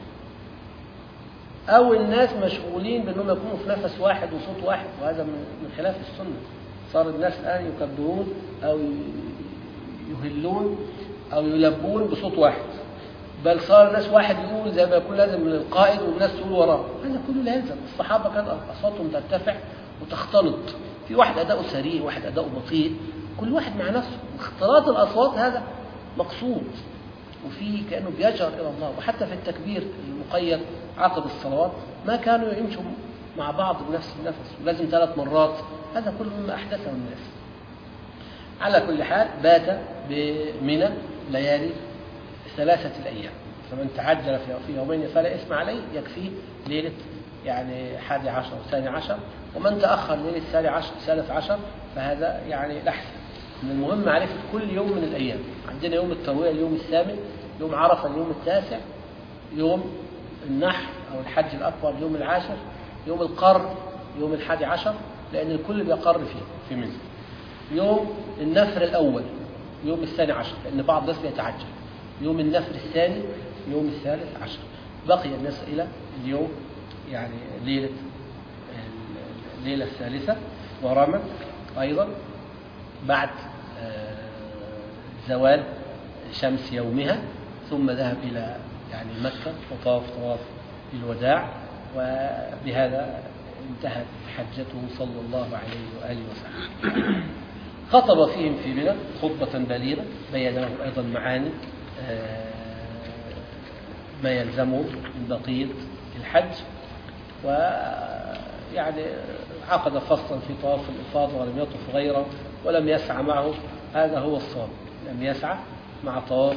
أو الناس مشغولين بأنهم يكونوا في نفس واحد وصوت واحد، وهذا من خلاف السنة. صار الناس الآن يكبرون أو يهلون أو يلبون بصوت واحد، بل صار الناس واحد يقول زي ما يكون لازم من القائد والناس تقول وراه. هذا كله لا يلزم. الصحابة كانت أصواتهم ترتفع وتختلط، في واحد أداؤه سريع واحد أداؤه بطيء، كل واحد مع نفسه. اختلاط الأصوات هذا مقصود، وفي كأنه بيجر إلى الله. وحتى في التكبير المقيد عقب الصلوات ما كانوا يمشوا مع بعض بنفس النفس، ولازم ثلاث مرات. هذا كله مما أحدثه الناس. على كل حال بات بمنى ليالي ثلاثة الأيام، فمن تعجل في يومين فلا إثم عليه، يكفيه ليلة يعني حادي عشر وثاني عشر. ومن تأخر ليلة الثاني عشر ثالث عشر فهذا يعني الأحسن. من المهم معرفة كل يوم من الأيام. عندنا يوم التروية اليوم الثامن، يوم عرفة اليوم التاسع، يوم النحر أو الحج الأكبر اليوم العاشر، يوم القر يوم الحادي عشر، لأن الكل بيقر فيه في منه. يوم النفر الأول يوم الثاني عشر، لأن بعض الناس بيتعجل. يوم النفر الثاني يوم الثالث عشر. بقي الناس إلى اليوم يعني ليلة الليلة الثالثة، ورمى أيضا بعد زوال شمس يومها، ثم ذهب إلى يعني مكة وطاف طواف الوداع. وبهذا انتهت حجته صلى الله عليه وآله وسلم. خطب فيهم في منى خطبة بليغة بين لهم أيضا معاني ما يلزمه من بقية الحج، ويعني عقد فصلا في طواف الإفاضة ولم يطف غيره ولم يسعى معه. هذا هو الصواب، لم يسعى مع طواف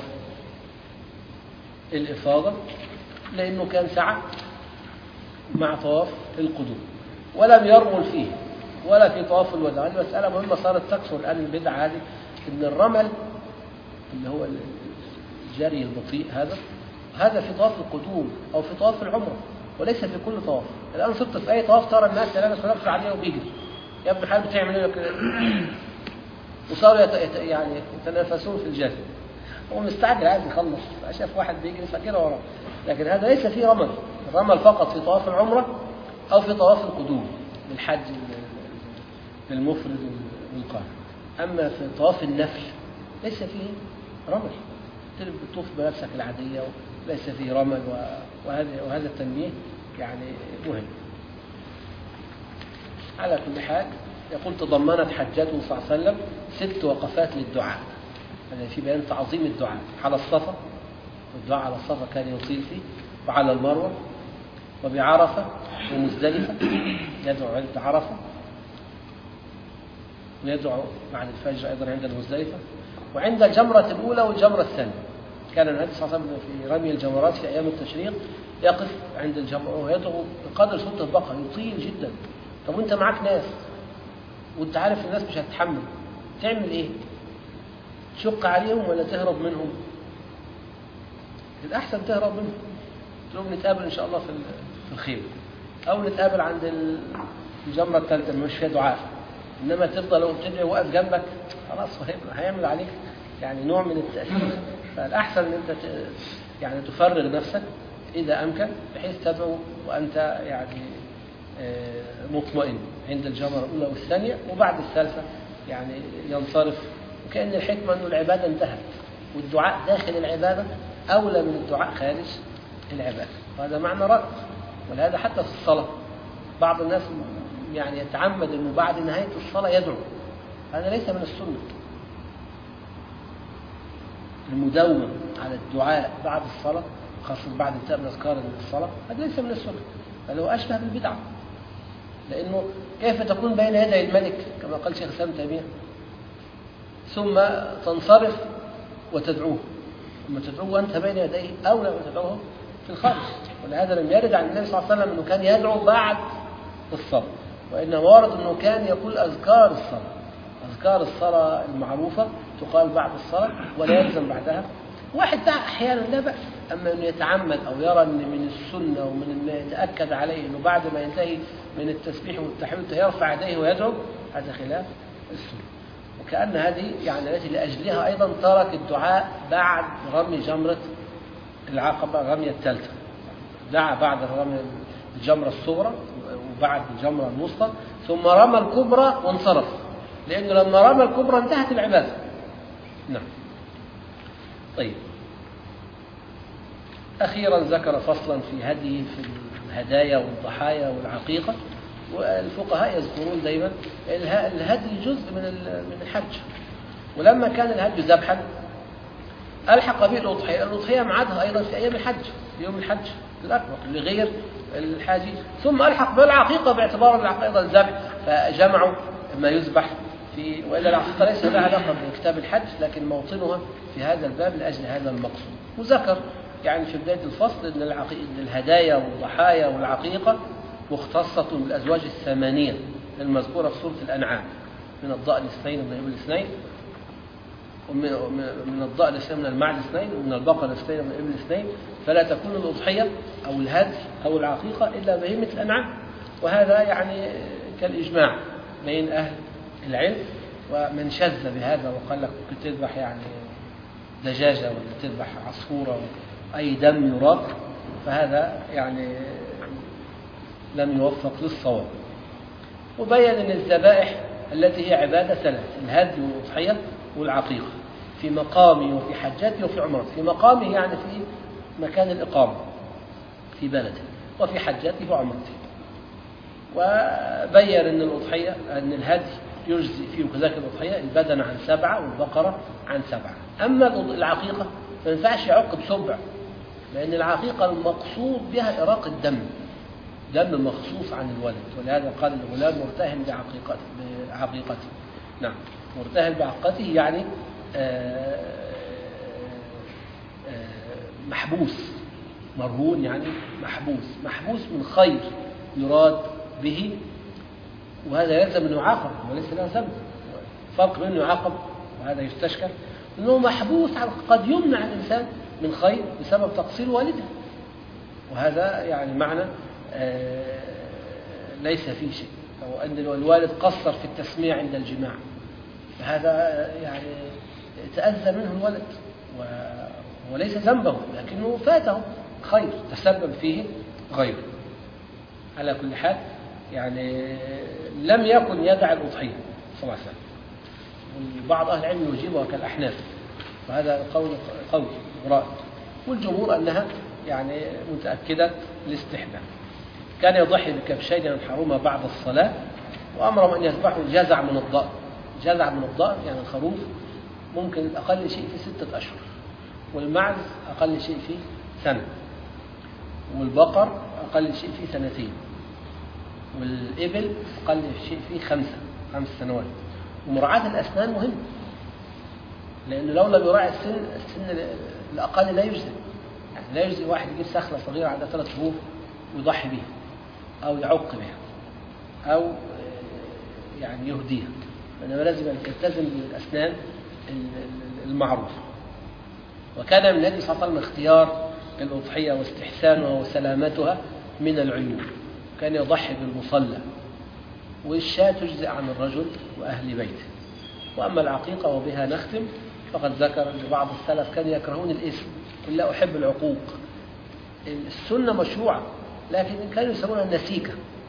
الإفاضة، لأنه كان سعى مع طواف القدوم، ولم يرمل فيه ولا في طواف الوداع. هذه مسألة مهمة صارت تكثر الآن البدعة هذه، إن الرمل اللي هو الجري البطيء هذا هذا في طواف القدوم أو في طواف العمرة، وليس في كل طواف. الآن صرت في أي طواف ترى الناس لابس ولابس عليه وبيجري، يا ابن حال بتعمل ايه كده، وصاروا يت... يعني يتنافسون في الجري. هو مستعجل عايز يخلص، شاف واحد بيجري فكده وراه. لكن هذا ليس فيه رمل، الرمل فقط في طواف العمرة أو في طواف القدوم للحج للمفرد والقارن. أما في طواف النفل ليس فيه رمل، تطوف بنفسك العادية وليس فيه رمل. وهذا وهذا التنبيه يعني مهم. على كل حال يقول تضمنت حجته صلى الله عليه وسلم ست وقفات للدعاء. هذا في بيان تعظيم الدعاء على الصفا، والدعاء على الصفا كان يطيل فيه، وعلى المروة، وبعرفة ومزدلفة يدعو عند عرفة، ويدعو بعد الفجر أيضا عند المزدلفة، وعند الجمرة الأولى والجمرة الثانية. كان النبي صلى الله عليه وسلم في رمي الجمرات في أيام التشريق يقف عند الجمرة ويدعو بقدر صوت البقرة، يطيل جدا. طب وانت معاك ناس وانت عارف الناس مش هتتحمل، تعمل ايه؟ تشق عليهم ولا تهرب منهم؟ الأحسن تهرب منهم، تقول نتقابل إن شاء الله في الخير، أو نتقابل عند الجمرة الثالثة مش فيها دعاء. إنما تفضل لو بتدعي واقف جنبك خلاص هيعمل عليك يعني نوع من التأثير. فالأحسن أن أنت يعني تفرغ نفسك إذا أمكن، بحيث تدعو وأنت يعني مطمئن عند الجمرة الأولى والثانية، وبعد الثالثة يعني ينصرف. وكأن الحكمة أن العبادة انتهت، والدعاء داخل العبادة أولى من الدعاء خارج العبادة. وهذا معنى رأي، ولهذا حتى في الصلاة بعض الناس يعني يتعمد أنه بعد نهاية الصلاة يدعو، هذا ليس من السنة. المداوم على الدعاء بعد الصلاة خاصة بعد انتهاء من أذكار الصلاة هذا ليس من السنة، بل هو أشبه بالبدعة. لأنه كيف تكون بين يدي الملك كما قال شيخ الإسلام تيمية ثم تنصرف وتدعوه، ثم تدعوه وأنت بين يديه أولى ما تدعوه في الخارج. ولهذا لم يرد عن النبي صلى الله عليه وسلم أنه كان يدعو بعد الصلاة، وإنما ورد أنه كان يقول أذكار الصلاة. أذكار الصلاة المعروفة تقال بعد الصلاة ولا يلزم بعدها. واحد دعا أحيانا لا بأس، أما أنه يتعمد أو يرى أن من السنة ومن أن يتأكد عليه أنه بعد ما ينتهي من التسبيح والتحميد يرفع يديه ويدعو، هذا خلاف السنة. وكأن هذه يعني التي لأجلها أيضا ترك الدعاء بعد رمي جمرة العقبة الرمية الثالثة، دعا بعد رمي الجمرة الصغرى وبعد الجمرة الوسطى ثم رمى الكبرى وانصرف، لأنه لما رمى الكبرى انتهت العبادة. نعم. طيب، أخيرا ذكر فصلا في هديه في الهدايا والضحايا والعقيقة. والفقهاء يذكرون دائما الهدي جزء من من الحج، ولما كان الهدي ذبحا ألحق به الأضحية. الأضحية معادها أيضا في أيام الحج، في يوم الحج الأكبر لغير الحاجي، ثم ألحق بالعقيقة باعتبار العقيقة أيضا الذبح، فجمعوا ما يذبح في. وإلا العقيقة ليس لها علاقة بكتاب الحج، لكن موطنها في هذا الباب لأجل هذا المقصود. وذكر يعني في بداية الفصل أن إن الهدايا والضحايا والعقيقة مختصة بالأزواج الثمانية المذكورة في سورة الأنعام، من الضأن اثنين ومن الإبل اثنين، ومن الضأن اثنين من المعز اثنين، ومن البقر اثنين ومن الإبل اثنين، فلا تكون الأضحية أو الهدي أو العقيقة إلا بهيمة الأنعام. وهذا يعني كالإجماع بين أهل العلم. ومن شذ بهذا وقال لك ممكن تذبح يعني دجاجة ولا تذبح عصفورة أي دم يراق، فهذا يعني لم يوفق للصواب. وبين أن الذبائح التي هي عبادة ثلاث: الهدي والأضحية والعقيقة، في مقامه وفي حجته وفي عمرته. في مقامه يعني في مكان الإقامة في بلده، وفي حجته وعمرته. وبين أن الأضحية أن الهدي يجزي فيه كذلك الأضحية البدن عن سبعة والبقرة عن سبعة. أما العقيقة ما ينفعش يعق بسبع، لأن العقيقة المقصود بها إراق الدم، دم مخصوص عن الولد. ولهذا قال الغلام مرتهن بعقيقته بعقيقته. نعم، مرتهن بعقيقته يعني آآ آآ محبوس، مرهون يعني محبوس، محبوس من خير يراد به، وهذا يلزم أنه يعاقب وليس له ذنب. فرق بين يعاقب وهذا يستشكل، أنه محبوس قد يمنع الإنسان من خير بسبب تقصير والده، وهذا يعني معنى آه ليس فيه شيء، أو أن الوالد قصر في التسميع عند الجماع، فهذا يعني تأذى منه الولد وليس ذنبه، لكنه فاته خير تسبب فيه غيره. على كل حال يعني لم يكن يدع الأضحية صلى الله عليه وسلم. وبعض أهل العلم يجيبها كالأحناف، وهذا قول قول رائع. والجمهور أنها يعني متأكدة الاستحباب. كان يضحي بكبشين ينحرهما بعد الصلاة، وأمرهم أن يذبحوا جزع من الضأن. جزع من الضأن يعني الخروف ممكن أقل شيء في ستة أشهر، والمعز أقل شيء في سنة، والبقر أقل شيء في سنتين، والإبل أقل شيء في خمسة خمس سنوات. ومراعاة الأسنان مهم، لأنه لو لم يراعي السن السن الأقل لا يجزي. يعني لا يجزي واحد يجيب سخلة صغيرة عندها ثلاث شهور ويضحي بها أو يعق بها أو يعني يهديها، إنما لازم أن تلتزم بالأسنان المعروفة. وكان من النبي صلى الله عليه وسلم اختيار الأضحية واستحسانها وسلامتها من العيوب. كان يضحي بالمصلى، والشاة تجزئ عن الرجل وأهل بيته. وأما العقيقة وبها نختم، فقد ذكر أن بعض السلف كانوا يكرهون الاسم، قل لا أحب العقوق. السنة مشروعة، لكن كانوا يسمونها النسيكة،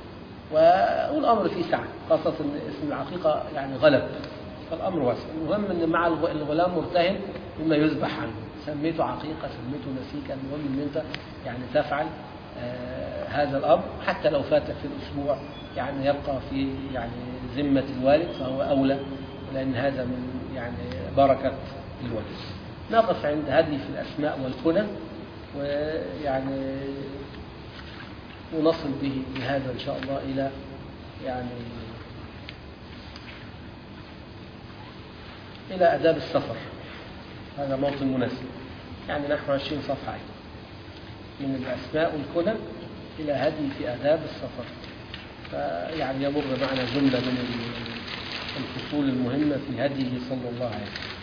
والأمر فيه سعة، خاصة اسم العقيقة يعني غلب، فالأمر واسع. المهم أن مع الغلام مرتهن بما يذبح عنه، سميته عقيقة سميته نسيكة، المهم أن أنت يعني تفعل آه هذا الأمر، حتى لو فات في الأسبوع يعني يبقى في يعني ذمة الوالد فهو أولى، لأن هذا من يعني بركة الوالد. نقف عند هذه في الأسماء والكنى، ويعني ونصل به بهذا إن شاء الله إلى يعني إلى آداب السفر. هذا موطن مناسب، يعني نحو عشرين صفحة من الأسماء والكنى إلى هدي في آداب السفر، فيعني يمر معنا جملة من الفصول المهمة في هديه صلى الله عليه وسلم.